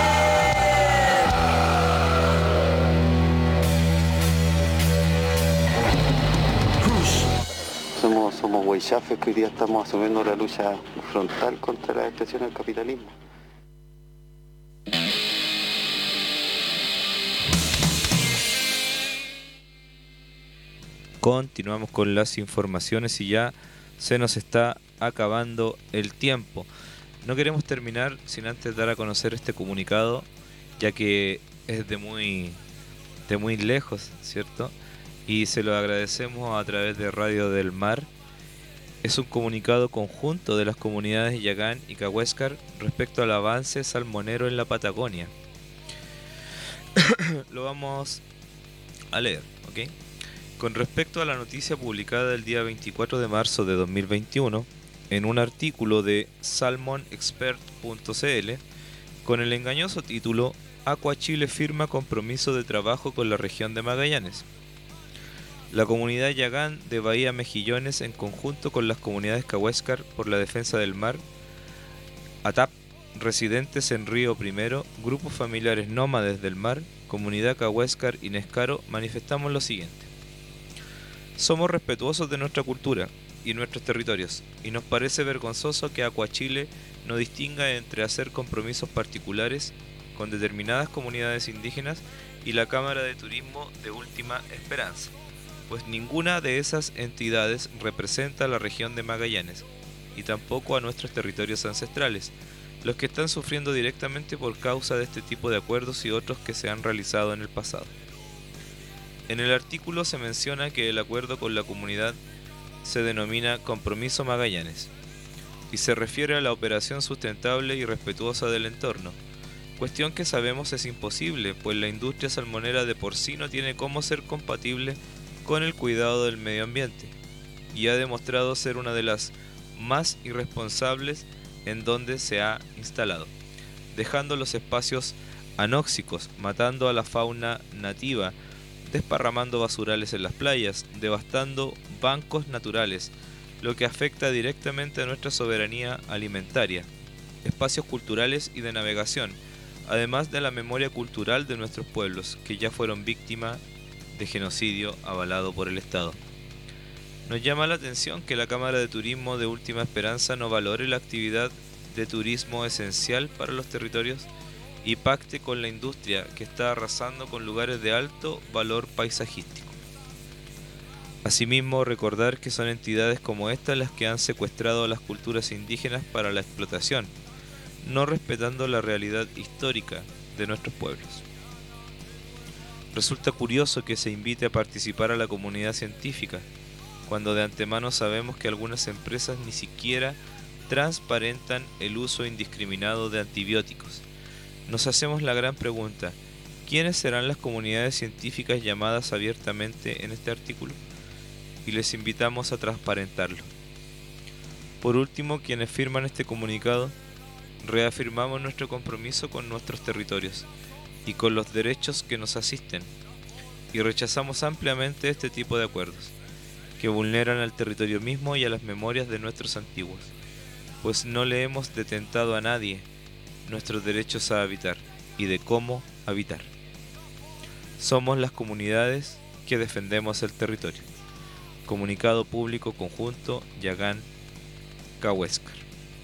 Somos, somos huaychafes que hoy día estamos asumiendo la lucha frontal contra la expresión del capitalismo. Continuamos con las informaciones y ya se nos está acabando el tiempo. No queremos terminar sin antes dar a conocer este comunicado, ya que es de muy, de muy lejos, ¿cierto? Y se lo agradecemos a través de Radio del Mar. Es un comunicado conjunto de las comunidades Yagán y Cahuéscar respecto al avance salmonero en la Patagonia. Lo vamos a leer, ¿ok? Con respecto a la noticia publicada el día veinticuatro de marzo de dos mil veintiuno, en un artículo de salmon expert punto c l, con el engañoso título Aqua Chile firma compromiso de trabajo con la región de Magallanes. La comunidad Yagán de Bahía Mejillones, en conjunto con las comunidades Cahuéscar por la defensa del mar, A T A P, residentes en Río Primero, grupos familiares nómades del mar, comunidad Cahuéscar y Nescaro, manifestamos lo siguiente. Somos respetuosos de nuestra cultura y nuestros territorios, y nos parece vergonzoso que Aqua Chile no distinga entre hacer compromisos particulares con determinadas comunidades indígenas y la Cámara de Turismo de Última Esperanza, pues ninguna de esas entidades representa a la región de Magallanes, y tampoco a nuestros territorios ancestrales, los que están sufriendo directamente por causa de este tipo de acuerdos y otros que se han realizado en el pasado. En el artículo se menciona que el acuerdo con la comunidad se denomina Compromiso Magallanes y se refiere a la operación sustentable y respetuosa del entorno, cuestión que sabemos es imposible, pues la industria salmonera de por sí no tiene cómo ser compatible con el cuidado del medio ambiente y ha demostrado ser una de las más irresponsables en donde se ha instalado, dejando los espacios anóxicos, matando a la fauna nativa, desparramando basurales en las playas, devastando bancos naturales, lo que afecta directamente a nuestra soberanía alimentaria, espacios culturales y de navegación, además de la memoria cultural de nuestros pueblos, que ya fueron víctimas de genocidio avalado por el Estado. Nos llama la atención que la Cámara de Turismo de Última Esperanza no valore la actividad de turismo esencial para los territorios y pacte con la industria que está arrasando con lugares de alto valor paisajístico. Asimismo, recordar que son entidades como estas las que han secuestrado a las culturas indígenas para la explotación, no respetando la realidad histórica de nuestros pueblos. Resulta curioso que se invite a participar a la comunidad científica, cuando de antemano sabemos que algunas empresas ni siquiera transparentan el uso indiscriminado de antibióticos. Nos hacemos la gran pregunta, ¿quiénes serán las comunidades científicas llamadas abiertamente en este artículo? Y les invitamos a transparentarlo. Por último, quienes firman este comunicado, reafirmamos nuestro compromiso con nuestros territorios y con los derechos que nos asisten, y rechazamos ampliamente este tipo de acuerdos, que vulneran al territorio mismo y a las memorias de nuestros antiguos, pues no le hemos detentado a nadie nuestros derechos a habitar y de cómo habitar. Somos las comunidades que defendemos el territorio. Comunicado público conjunto Yagán Cahuéscar.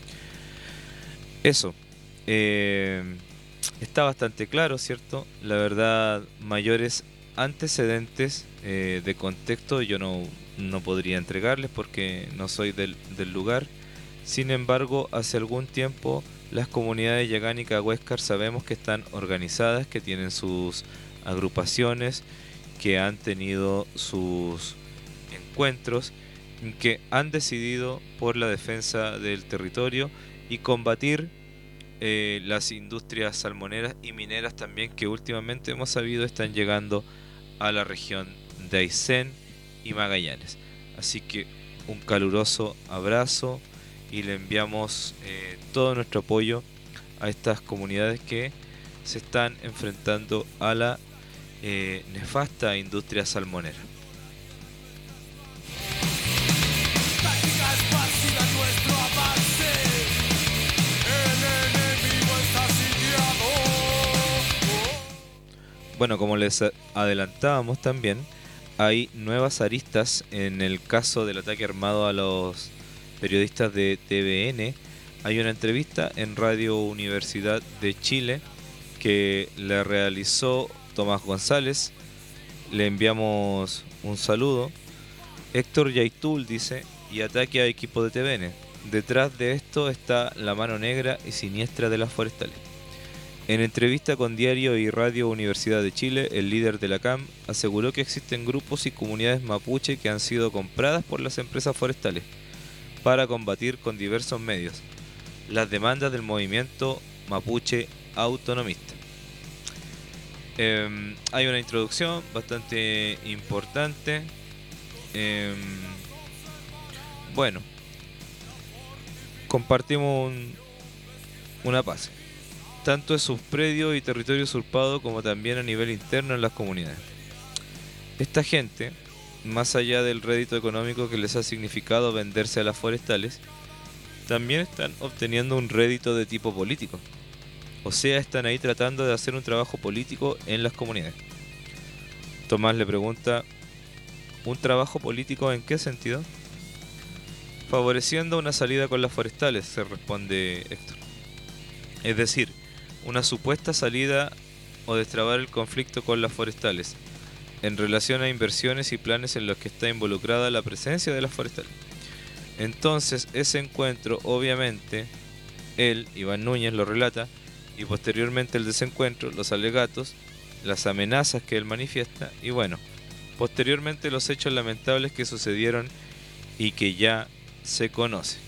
Eso eh, está bastante claro, ¿cierto? La verdad, mayores antecedentes eh, de contexto yo no, no podría entregarles porque no soy del, del lugar. Sin embargo, hace algún tiempo las comunidades Yagán y Cahuéscar sabemos que están organizadas, que tienen sus agrupaciones, que han tenido sus encuentros, que han decidido por la defensa del territorio y combatir eh, las industrias salmoneras y mineras también, que últimamente hemos sabido están llegando a la región de Aysén y Magallanes. Así que un caluroso abrazo y le enviamos eh, todo nuestro apoyo a estas comunidades que se están enfrentando a la eh, nefasta industria salmonera. Bueno, como les adelantábamos también, hay nuevas aristas en el caso del ataque armado a los periodistas de T V N. Hay una entrevista en Radio Universidad de Chile que le realizó Tomás González. Le enviamos un saludo. Héctor Yaitul dice: y ataque a equipo de T V N. detrás de esto está la mano negra y siniestra de las forestales. En entrevista con Diario y Radio Universidad de Chile, el líder de la C A M aseguró que existen grupos y comunidades mapuche que han sido compradas por las empresas forestales para combatir con diversos medios las demandas del movimiento mapuche autonomista. Eh, hay una introducción bastante importante. Eh, bueno, compartimos un, una paz. Tanto en sus predios y territorio usurpado como también a nivel interno en las comunidades. Esta gente, más allá del rédito económico que les ha significado venderse a las forestales, también están obteniendo un rédito de tipo político. O sea, están ahí tratando de hacer un trabajo político en las comunidades. Tomás le pregunta, ¿un trabajo político en qué sentido? Favoreciendo una salida con las forestales, se responde Héctor. Es decir, una supuesta salida o destrabar el conflicto con las forestales en relación a inversiones y planes en los que está involucrada la presencia de las forestales. Entonces, ese encuentro, obviamente, él, Iván Núñez, lo relata, y posteriormente el desencuentro, los alegatos, las amenazas que él manifiesta, y bueno, posteriormente los hechos lamentables que sucedieron y que ya se conocen.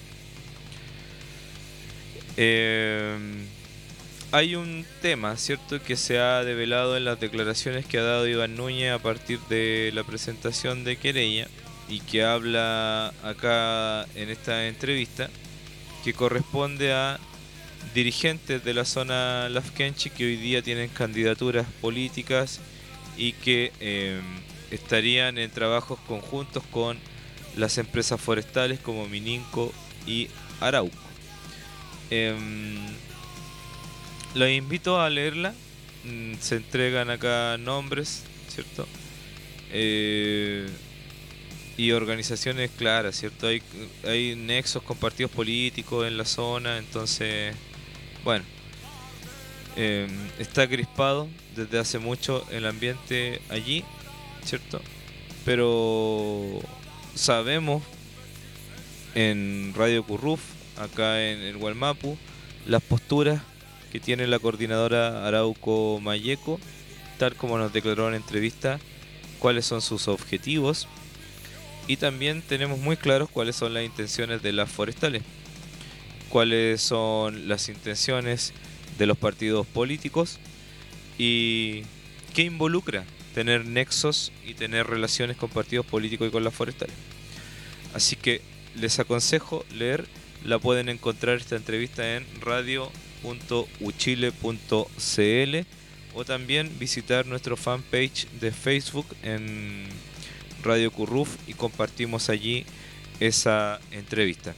Eh, hay un tema, ¿cierto?, que se ha develado en las declaraciones que ha dado Iván Núñez a partir de la presentación de querella y que habla acá en esta entrevista, que corresponde a dirigentes de la zona Lafkenchi que hoy día tienen candidaturas políticas y que eh, estarían en trabajos conjuntos con las empresas forestales como Mininco y Arauco. Eh, los invito a leerla. Se entregan acá nombres, ¿cierto? Eh, y organizaciones claras, ¿cierto? Hay, hay nexos con partidos políticos en la zona, entonces, bueno, eh, está crispado desde hace mucho el ambiente allí, ¿cierto? Pero sabemos en Radio Curruf, acá en el Gualmapu, las posturas que tiene la coordinadora Arauco Mayeco, tal como nos declaró en entrevista, cuáles son sus objetivos, y también tenemos muy claros cuáles son las intenciones de las forestales, cuáles son las intenciones de los partidos políticos y qué involucra tener nexos y tener relaciones con partidos políticos y con las forestales. Así que les aconsejo leer, la pueden encontrar esta entrevista en radio punto uchile punto cl o también visitar nuestro fanpage de Facebook en Radio Curruf y compartimos allí esa entrevista.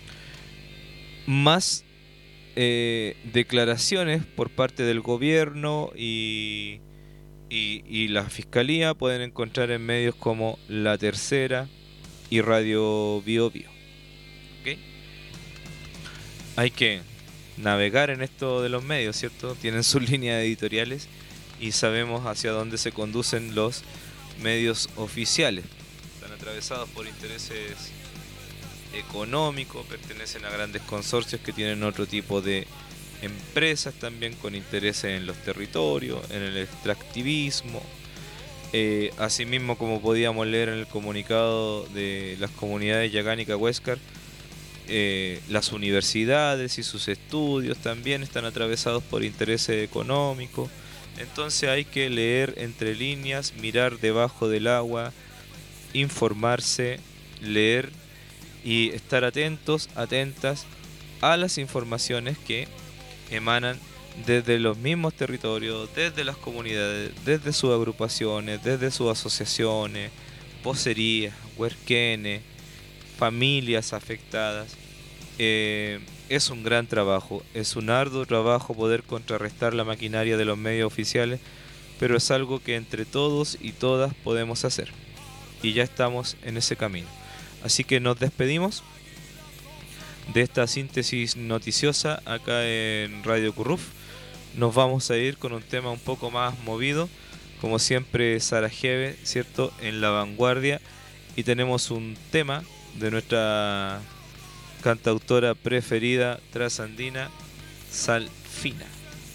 Más eh, declaraciones por parte del gobierno y, y, y la fiscalía pueden encontrar en medios como La Tercera y Radio Bio Bio. ¿Okay? Hay que navegar en esto de los medios, ¿cierto? Tienen sus líneas editoriales y sabemos hacia dónde se conducen los medios oficiales. Están atravesados por intereses económicos, pertenecen a grandes consorcios que tienen otro tipo de empresas también con intereses en los territorios, en el extractivismo. Eh, asimismo, como podíamos leer en el comunicado de las comunidades Yagán y Cahuéscar, eh, las universidades y sus estudios también están atravesados por intereses económicos. Entonces hay que leer entre líneas, mirar debajo del agua, informarse, leer y estar atentos, atentas a las informaciones que emanan desde los mismos territorios, desde las comunidades, desde sus agrupaciones, desde sus asociaciones, vocerías, huerquenes, familias afectadas. Eh, es un gran trabajo, es un arduo trabajo poder contrarrestar la maquinaria de los medios oficiales, pero es algo que entre todos y todas podemos hacer. Y ya estamos en ese camino. Así que nos despedimos de esta síntesis noticiosa acá en Radio Curruf. Nos vamos a ir con un tema un poco más movido, como siempre Sarajevo, ¿cierto?, en la vanguardia, y tenemos un tema de nuestra cantautora preferida trasandina, Sal Fina.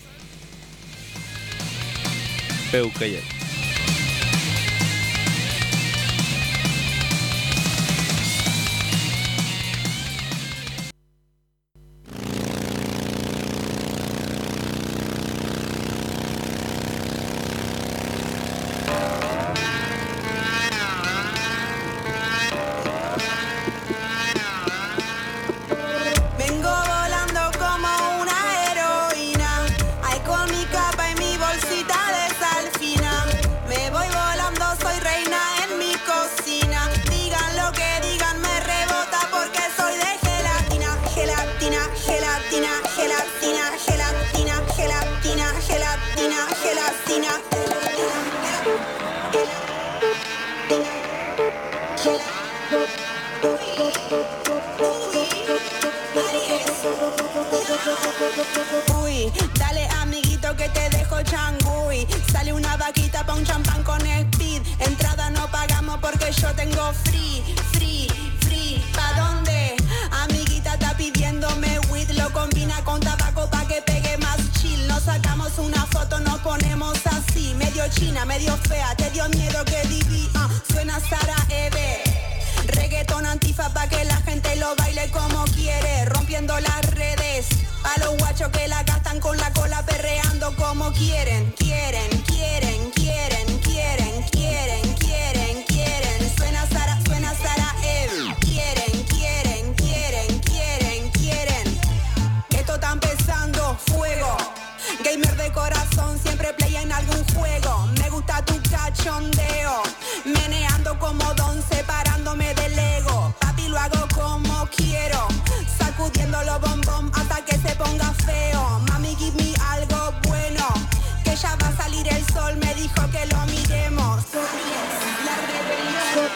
Peucayal. Vengo volando como una heroína, ay con mi capa y mi bolsita de sal fina. Me voy volando, soy reina en mi cocina. Digan lo que digan, me rebota porque soy de gelatina, gelatina, gelatina, gelatina, gelatina, gelatina, gelatina, gelatina. Uy, dale amiguito que te dejo changui. Sale una vaquita pa' un champán con speed. Entrada no pagamos porque yo tengo free, free, free. ¿Pa' dónde? Amiguita está pidiéndome weed. Lo combina con tabaco pa' que pegue más chill. Nos sacamos una foto, nos ponemos así. Medio china, medio fea, te dio miedo que divi. Uh, suena Sara Eve. Reggaeton antifa pa' que la gente lo baile como quiere, rompiendo las redes. A los guachos que la gastan con la cola perreando como quieren. Quieren, quieren, quieren, quieren, quieren, quieren, quieren. Suena Sara, suena Sara Eve. Quieren, quieren, quieren, quieren, quieren. Esto está empezando, fuego. Gamer de corazón, siempre play en algún juego. Me gusta tu cachondeo, meneando como don, separándome del ego. Papi, lo hago como quiero, sacudiendo los bombón hasta que se ponga feo. Mami, give me algo bueno, que ya va a salir el sol, me dijo que lo miremos. La rebelión.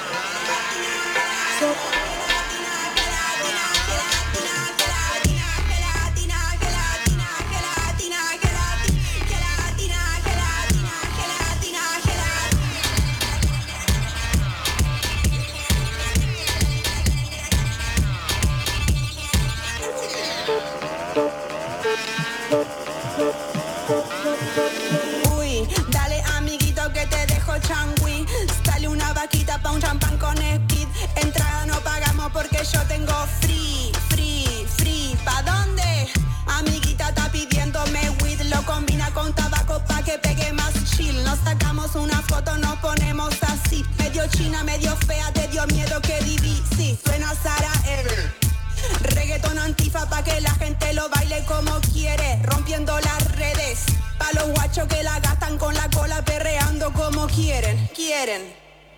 Uy, dale amiguito que te dejo changui. Sale una vaquita pa' un champán con speed. Entrada no pagamos porque yo tengo free, free, free. ¿Pa' dónde? Amiguita está pidiéndome weed. Lo combina con tabaco pa' que pegue más chill. Nos sacamos una foto, nos ponemos así. Medio china, medio fea, te dio miedo que divi. Sí, suena Sara Ever. Reggaeton antifa pa' que la gente lo baile como quiere, rompiendo las redes. Pa' los guachos que la gastan con la cola perreando como quieren, quieren.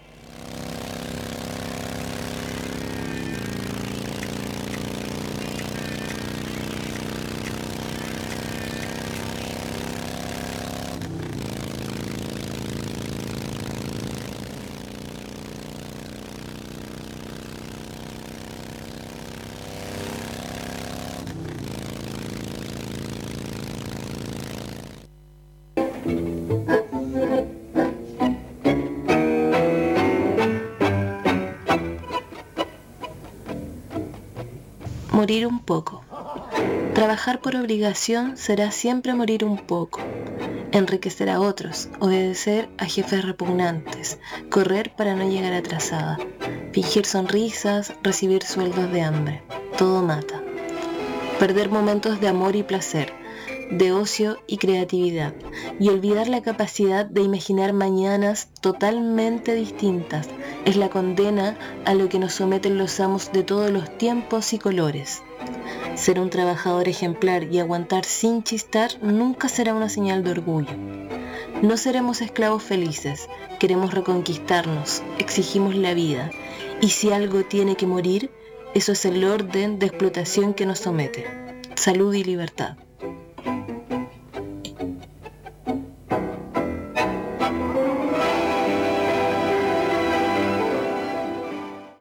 Morir un poco. Trabajar por obligación será siempre morir un poco. Enriquecer a otros, obedecer a jefes repugnantes, correr para no llegar atrasada, fingir sonrisas, recibir sueldos de hambre. Todo mata. Perder momentos de amor y placer, de ocio y creatividad, y olvidar la capacidad de imaginar mañanas totalmente distintas, es la condena a lo que nos someten los amos de todos los tiempos y colores. Ser un trabajador ejemplar y aguantar sin chistar nunca será una señal de orgullo. No seremos esclavos felices, queremos reconquistarnos, exigimos la vida, y si algo tiene que morir, eso es el orden de explotación que nos somete. Salud y libertad.